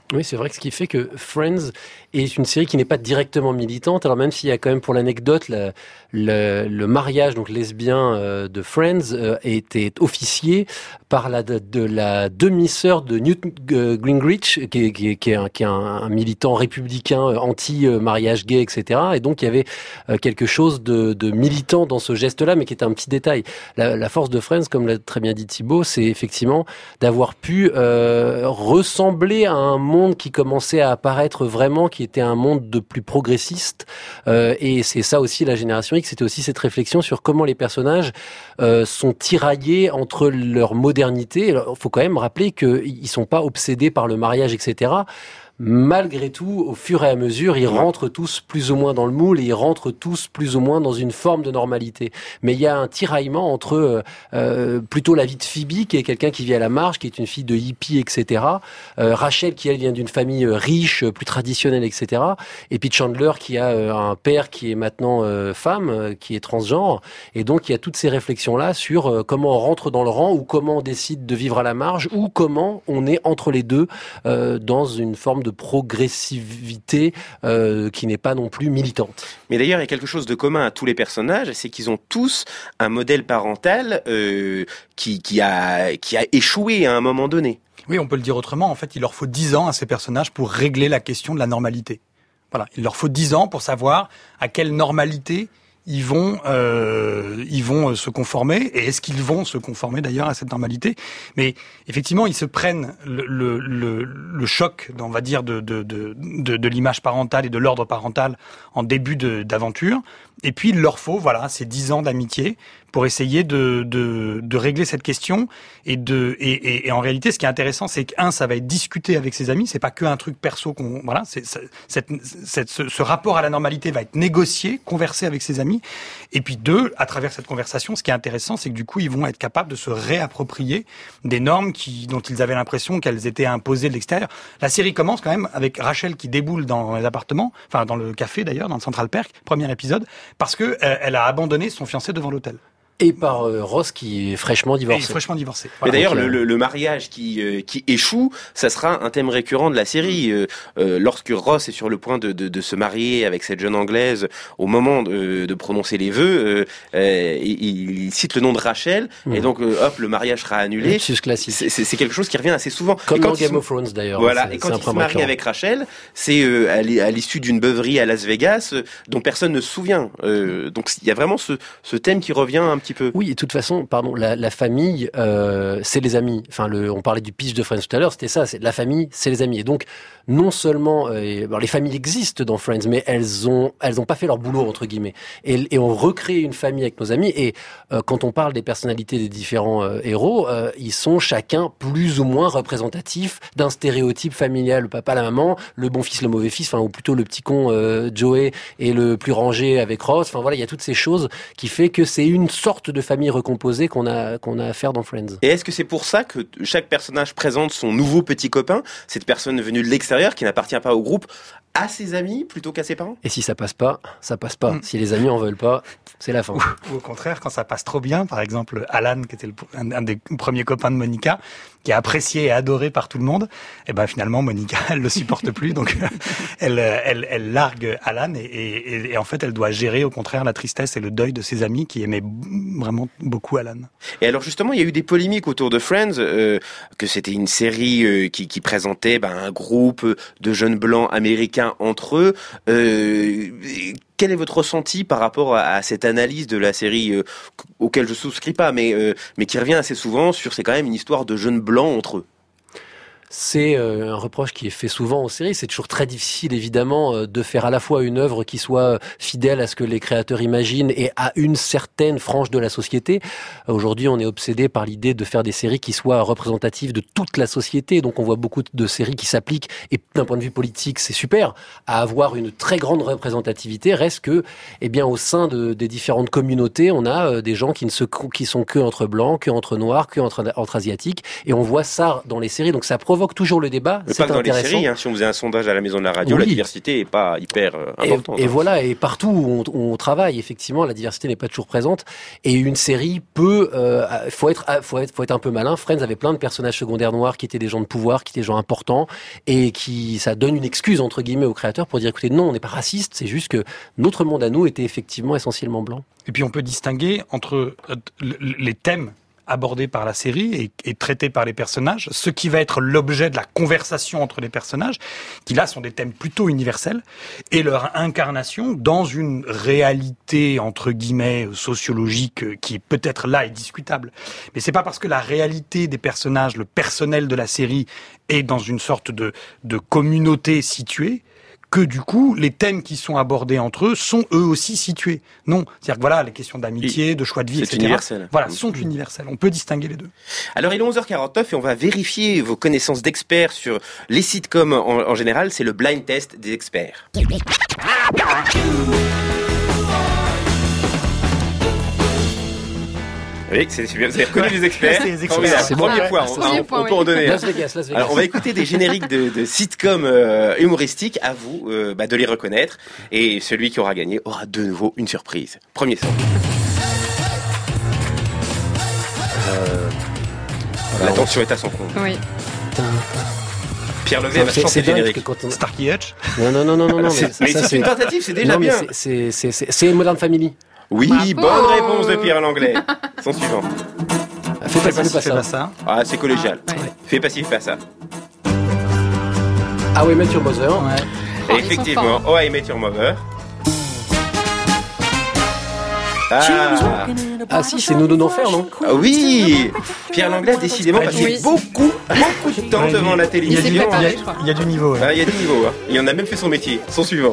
Oui, c'est vrai que ce qui fait que Friends est une série qui n'est pas directement militante. Alors même s'il y a quand même, pour l'anecdote, le mariage donc lesbien de Friends était officié par la demi-sœur de Newt Gingrich, qui est un militant républicain anti-mariage gay, etc. Et donc il y avait quelque chose de militant dans ce geste-là, mais qui était un petit détail. La force de Friends, comme l'a très bien dit Thibaut, c'est effectivement d'avoir pu ressembler à un monde qui commençait à apparaître vraiment, qui était un monde de plus progressiste. Et c'est ça aussi la génération X, c'était aussi cette réflexion sur comment les personnages sont tiraillés entre leur modernité. Il faut quand même rappeler qu'ils sont pas obsédés par le mariage, etc. Malgré tout, au fur et à mesure, ils rentrent tous plus ou moins dans le moule et ils rentrent tous plus ou moins dans une forme de normalité. Mais il y a un tiraillement entre plutôt la vie de Phoebe, qui est quelqu'un qui vit à la marge, qui est une fille de hippie, etc. Rachel, qui elle vient d'une famille riche, plus traditionnelle, etc. Et puis Chandler, qui a un père qui est maintenant femme, qui est transgenre. Et donc il y a toutes ces réflexions-là sur comment on rentre dans le rang, ou comment on décide de vivre à la marge, ou comment on est entre les deux dans une forme de progressivité qui n'est pas non plus militante. Mais d'ailleurs, il y a quelque chose de commun à tous les personnages, c'est qu'ils ont tous un modèle parental qui a échoué à un moment donné. Oui, on peut le dire autrement. En fait, il leur faut 10 ans à ces personnages pour régler la question de la normalité. Voilà, il leur faut 10 ans pour savoir à quelle normalité ils vont se conformer, et est-ce qu'ils vont se conformer d'ailleurs à cette normalité. Mais effectivement, ils se prennent le choc, on va dire, de l'image parentale et de l'ordre parental en début d'aventure, et puis il leur faut ces 10 ans d'amitié pour essayer de régler cette question, et en réalité, ce qui est intéressant, c'est que ça va être discuté avec ses amis, c'est pas que un truc perso ce rapport à la normalité va être négocié, conversé avec ses amis. Et puis 2, à travers cette conversation, ce qui est intéressant, c'est que du coup, ils vont être capables de se réapproprier des normes dont ils avaient l'impression qu'elles étaient imposées de l'extérieur. La série commence quand même avec Rachel qui déboule dans les appartements, enfin dans le café d'ailleurs, dans le Central Perk, premier épisode, parce que elle a abandonné son fiancé devant l'hôtel. Et par Ross qui est fraîchement divorcé. Voilà. Mais d'ailleurs, le mariage qui échoue, ça sera un thème récurrent de la série. Lorsque Ross est sur le point de se marier avec cette jeune Anglaise, au moment de prononcer les vœux, il cite le nom de Rachel, et donc le mariage sera annulé. C'est classique. C'est quelque chose qui revient assez souvent. Comme dans Game of Thrones d'ailleurs. Voilà, et quand il se marie avec Rachel, c'est à l'issue d'une beuverie à Las Vegas, dont personne ne se souvient. Donc il y a vraiment ce thème qui revient un petit peu. Oui, et de toute façon, la famille, c'est les amis. Enfin, on parlait du pitch de Friends tout à l'heure, c'était ça, c'est la famille, c'est les amis. Et donc, non seulement, les familles existent dans Friends, mais elles ont pas fait leur boulot, entre guillemets. Et on recrée une famille avec nos amis. Et quand on parle des personnalités des différents héros, ils sont chacun plus ou moins représentatifs d'un stéréotype familial. Le papa, la maman, le bon fils, le mauvais fils, ou plutôt le petit con Joey et le plus rangé avec Ross. Enfin voilà, il y a toutes ces choses qui fait que c'est une sorte de famille recomposée qu'on a à faire dans Friends. Et est-ce que c'est pour ça que chaque personnage présente son nouveau petit copain, cette personne venue de l'extérieur qui n'appartient pas au groupe, à ses amis plutôt qu'à ses parents? Et si ça passe pas, ça passe pas. Si les amis en veulent pas, c'est la fin. Ou au contraire, quand ça passe trop bien, par exemple Alan, qui était un des premiers copains de Monica, qui est apprécié et adoré par tout le monde, et ben finalement Monica, elle le supporte plus, donc elle largue Alan, et en fait elle doit gérer au contraire la tristesse et le deuil de ses amis qui aimaient vraiment beaucoup Alan. Et alors justement, il y a eu des polémiques autour de Friends, que c'était une série qui présentait un groupe de jeunes blancs américains entre eux. Quel est votre ressenti par rapport à cette analyse de la série auquel je souscris pas, mais qui revient assez souvent sur c'est quand même une histoire de jeunes blancs entre eux? C'est un reproche qui est fait souvent aux séries. C'est toujours très difficile, évidemment, de faire à la fois une œuvre qui soit fidèle à ce que les créateurs imaginent et à une certaine frange de la société. Aujourd'hui, on est obsédé par l'idée de faire des séries qui soient représentatives de toute la société. Donc, on voit beaucoup de séries qui s'appliquent, et d'un point de vue politique, c'est super, à avoir une très grande représentativité. Reste que, au sein des différentes communautés, on a des gens qui sont que entre blancs, que entre noirs, que entre asiatiques. Et on voit ça dans les séries. Donc, ça provoque provoque toujours le débat. Mais c'est pas que dans les intéressant. séries, hein. Si on faisait un sondage à la maison de la radio, Oui. la diversité est pas hyper importante. Et voilà, et partout où on travaille, effectivement, la diversité n'est pas toujours présente. Et une série peut, faut être un peu malin. Friends avait plein de personnages secondaires noirs qui étaient des gens de pouvoir, qui étaient des gens importants, et ça donne une excuse entre guillemets aux créateurs pour dire écoutez, non, on n'est pas raciste, c'est juste que notre monde à nous était effectivement essentiellement blanc. Et puis on peut distinguer entre les thèmes abordés par la série et traités par les personnages, ce qui va être l'objet de la conversation entre les personnages, qui là sont des thèmes plutôt universels, et leur incarnation dans une réalité entre guillemets sociologique qui peut-être là est discutable. Mais c'est pas parce que la réalité des personnages, le personnel de la série est dans une sorte de communauté située que du coup, les thèmes qui sont abordés entre eux sont eux aussi situés. Non, c'est-à-dire que voilà, les questions d'amitié, de choix de vie, c'est etc. universel. Voilà, sont universelles. On peut distinguer les deux. Alors, il est 11h49 et on va vérifier vos connaissances d'experts sur les sitcoms en général. C'est le blind test des experts. Oui, c'est bien. Vous avez reconnu les experts. C'est bon. Premier point. On peut en donner. Las Vegas. Alors, on va écouter des génériques de sitcoms humoristiques. À vous de les reconnaître. Et celui qui aura gagné aura de nouveau une surprise. Premier son. L'attention est à son compte. Oui. Pierre Levey va chanter le générique. Starkey Hutch. Non. Mais c'est une tentative, c'est déjà bien. C'est Modern Family. Oui, bonne réponse de Pierre Langlais. Son suivant. Fais pas ça. Ah, c'est collégial. Fais pas ci, fais pas ça. Ah oui, Met Your Mother. Ouais. Effectivement, Oh I Met Your Mother. Ah si, c'est Nono d'enfer, non? Ah oui, Pierre Langlais a décidément passé beaucoup de temps devant la télévision. Il y a du niveau. Ah, il y a du niveau. Il en a même fait son métier. Son suivant.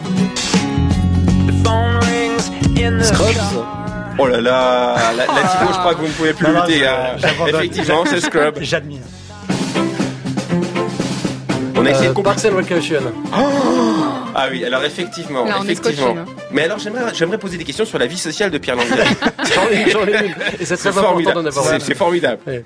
Scrubs. Oh là là, la Thibaut, je crois que vous ne pouvez plus lutter. Effectivement, c'est Scrubs. J'admire. On a essayé de Parks and Recreation. Ah oui, alors effectivement. Là, on est scotché, là. Mais alors j'aimerais poser des questions sur la vie sociale de Pierre Langlais. J'en ai une. Et c'est très important d'en avoir une. C'est formidable. Ouais.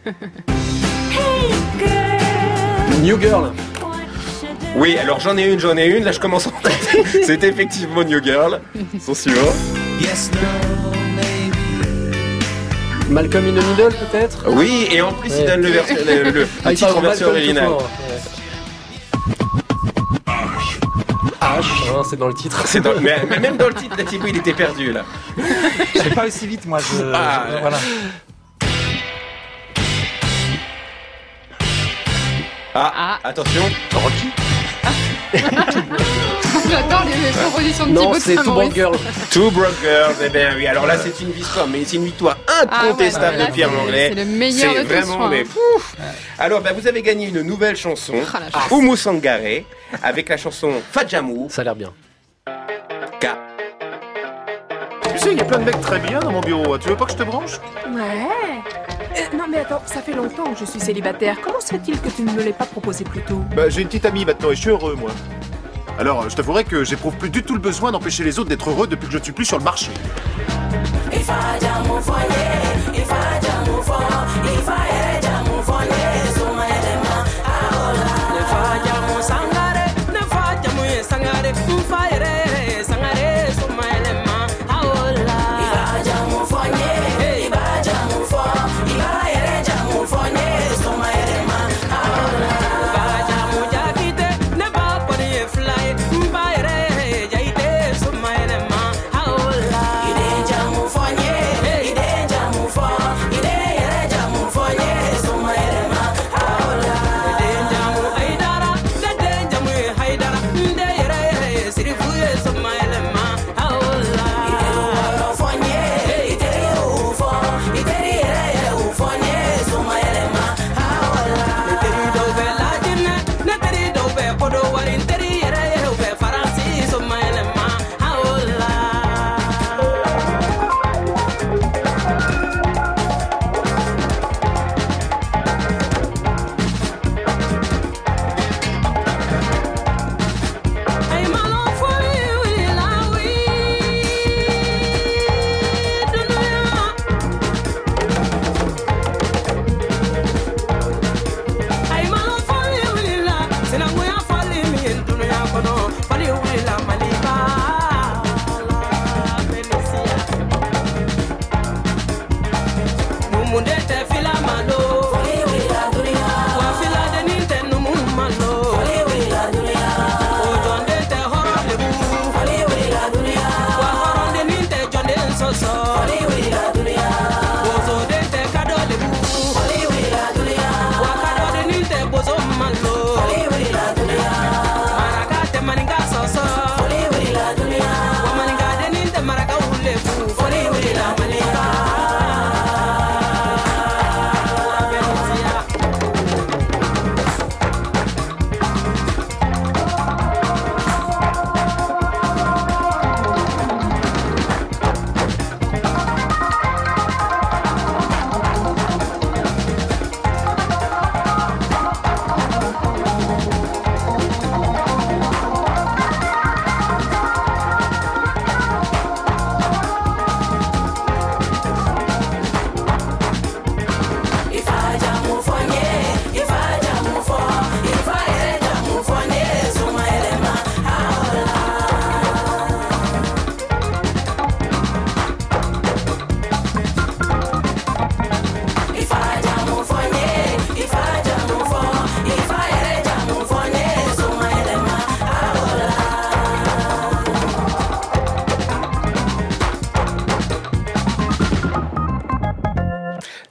New Girl. Oui, alors j'en ai une, là je commence en tête. C'est effectivement New Girl. Son suivant. Malcolm in the Middle, peut-être? Oui, et en plus il donne le titre en version originale. H, c'est dans le titre. Mais même dans le titre, la Thibaut, il était perdu là. Je vais pas aussi vite, moi. Voilà. Attention. Rocky. J'adore les propositions de Thibaut. Non, c'est Two Broke Girls. Two Broke Girls, eh bien oui. Alors là, c'est une victoire, mais c'est une victoire incontestable de Pierre Langlais. C'est le meilleur de tous. Vraiment, mais alors, vous avez gagné une nouvelle chanson, Oumou Sangaré, avec la chanson Fadjamou. Ça a l'air bien. Tu sais, il y a plein de mecs très bien dans mon bureau. Tu veux pas que je te branche? Ouais. Non mais attends, ça fait longtemps que je suis célibataire. Comment se fait-il que tu ne me l'aies pas proposé plus tôt? J'ai une petite amie maintenant et je suis heureux, moi. Alors, je t'avouerai que j'éprouve plus du tout le besoin d'empêcher les autres d'être heureux depuis que je ne suis plus sur le marché.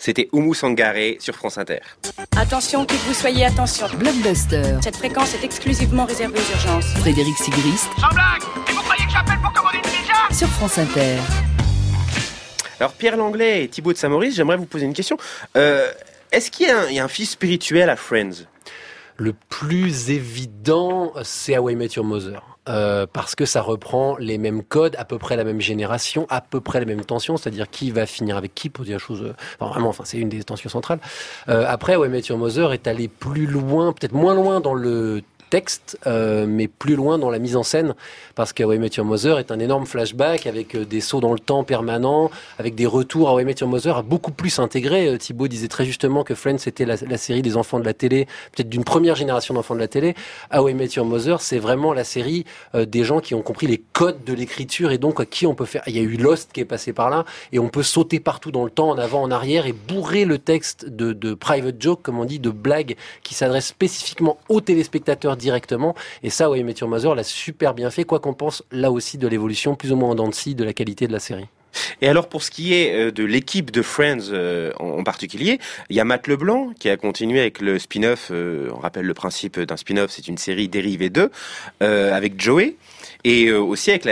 C'était Oumou Sangaré sur France Inter. Attention, qui que vous soyez, attention. Blockbuster. Cette fréquence est exclusivement réservée aux urgences. Frédéric Sigrist. Sans blague! Et vous croyez que j'appelle pour commander une pizza? Sur France Inter. Alors Pierre Langlais et Thibaut de Saint-Maurice, j'aimerais vous poser une question. Est-ce qu'il y a un fils spirituel à Friends ? Le plus évident, c'est How I Met Your Mother. Parce que ça reprend les mêmes codes, à peu près la même génération, à peu près la même tension, c'est-à-dire qui va finir avec qui pour dire la chose. C'est une des tensions centrales. Après, How I Met Your Mother est allé plus loin, peut-être moins loin dans le texte, mais plus loin dans la mise en scène, parce que How I Met Your Mother est un énorme flashback avec des sauts dans le temps permanents, avec des retours. How I Met Your Mother a beaucoup plus intégré. Thibaut disait très justement que Friends était la série des enfants de la télé, peut-être d'une première génération d'enfants de la télé. How I Met Your Mother, c'est vraiment la série des gens qui ont compris les codes de l'écriture et donc à qui on peut faire. Il y a eu Lost qui est passé par là et on peut sauter partout dans le temps, en avant, en arrière et bourrer le texte de private joke, comme on dit, de blagues qui s'adressent spécifiquement aux téléspectateurs directement. Et ça, How I Met Your Mother l'a super bien fait, quoi qu'on pense là aussi de l'évolution plus ou moins en dents de scie de la qualité de la série. Et alors pour ce qui est de l'équipe de Friends en particulier, il y a Matt Leblanc qui a continué avec le spin-off, on rappelle le principe d'un spin-off, c'est une série dérivée d'eux, avec Joey, et aussi avec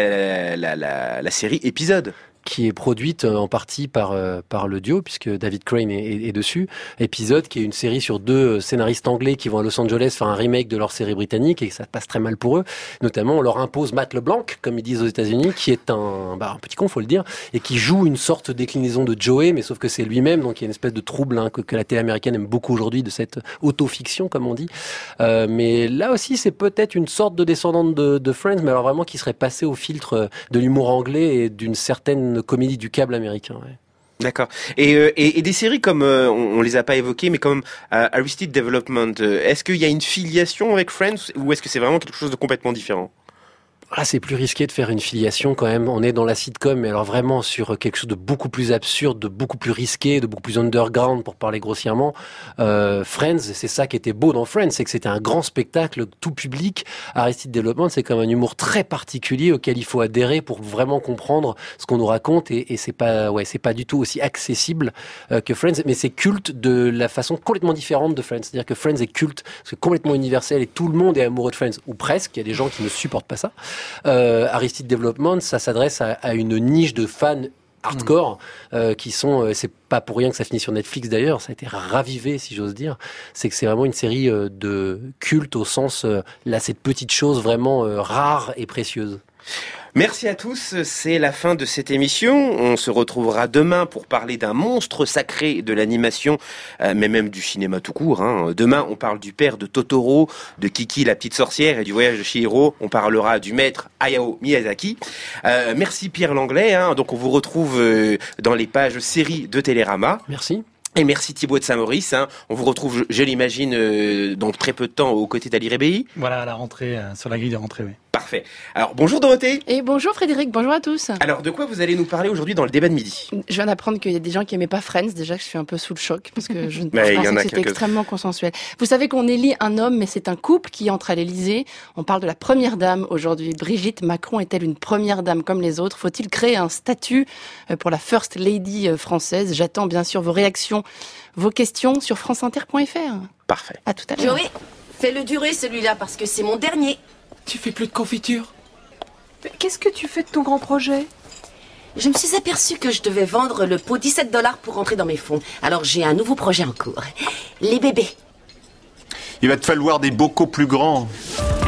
la série Épisode. Qui est produite en partie par le duo, puisque David Crane est dessus. Épisode, qui est une série sur 2 scénaristes anglais qui vont à Los Angeles faire un remake de leur série britannique, et ça passe très mal pour eux. Notamment, on leur impose Matt LeBlanc, comme ils disent aux États-Unis, qui est un petit con, faut le dire, et qui joue une sorte de déclinaison de Joey, mais sauf que c'est lui-même, donc il y a une espèce de trouble que la télé américaine aime beaucoup aujourd'hui, de cette autofiction, comme on dit. Mais là aussi, c'est peut-être une sorte de descendante de Friends, mais alors vraiment qui serait passé au filtre de l'humour anglais et d'une certaine comédie du câble américain. Ouais. D'accord. Et des séries comme, on les a pas évoquées, mais comme Arrested Development, est-ce qu'il y a une filiation avec Friends ou est-ce que c'est vraiment quelque chose de complètement différent ? Là, c'est plus risqué de faire une filiation quand même. On est dans la sitcom, mais alors vraiment sur quelque chose de beaucoup plus absurde, de beaucoup plus risqué, de beaucoup plus underground, pour parler grossièrement. Friends, c'est ça qui était beau dans Friends, c'est que c'était un grand spectacle, tout public. Arrested Development, c'est comme un humour très particulier auquel il faut adhérer pour vraiment comprendre ce qu'on nous raconte, et c'est pas du tout aussi accessible que Friends, mais c'est culte de la façon complètement différente de Friends. C'est-à-dire que Friends est culte, c'est complètement universel et tout le monde est amoureux de Friends, ou presque. Il y a des gens qui ne supportent pas ça. Arrested Development, ça s'adresse à une niche de fans hardcore qui sont, c'est pas pour rien que ça finit sur Netflix d'ailleurs, ça a été ravivé si j'ose dire, c'est que c'est vraiment une série de culte au sens cette petite chose vraiment rare et précieuse. Merci à tous, c'est la fin de cette émission. On se retrouvera demain pour parler d'un monstre sacré de l'animation, mais même du cinéma tout court. Demain, on parle du père de Totoro, de Kiki la petite sorcière et du voyage de Chihiro. On parlera du maître Hayao Miyazaki. Merci Pierre Langlais. Donc on vous retrouve dans les pages séries de Télérama. Merci. Et merci Thibaut de Saint-Maurice. On vous retrouve, je l'imagine, dans très peu de temps aux côtés d'Ali Rebéi. Voilà, à la rentrée, sur la grille de rentrée, oui. Parfait. Alors, bonjour Dorothée. Et bonjour Frédéric, bonjour à tous. Alors, de quoi vous allez nous parler aujourd'hui dans le débat de midi ? Je viens d'apprendre qu'il y a des gens qui aimaient pas Friends, déjà que je suis un peu sous le choc, parce que je ne pense pas que c'était extrêmement consensuel. Vous savez qu'on élit un homme, mais c'est un couple qui entre à l'Élysée. On parle de la première dame aujourd'hui. Brigitte Macron est-elle une première dame comme les autres ? Faut-il créer un statut pour la First Lady française ? J'attends bien sûr vos réactions, vos questions sur franceinter.fr. Parfait. À tout à l'heure. Joey, fais-le durer celui-là parce que c'est mon dernier. Tu fais plus de confiture ? Qu'est-ce que tu fais de ton grand projet ? Je me suis aperçue que je devais vendre le pot $17 pour rentrer dans mes fonds. Alors j'ai un nouveau projet en cours. Les bébés. Il va te falloir des bocaux plus grands.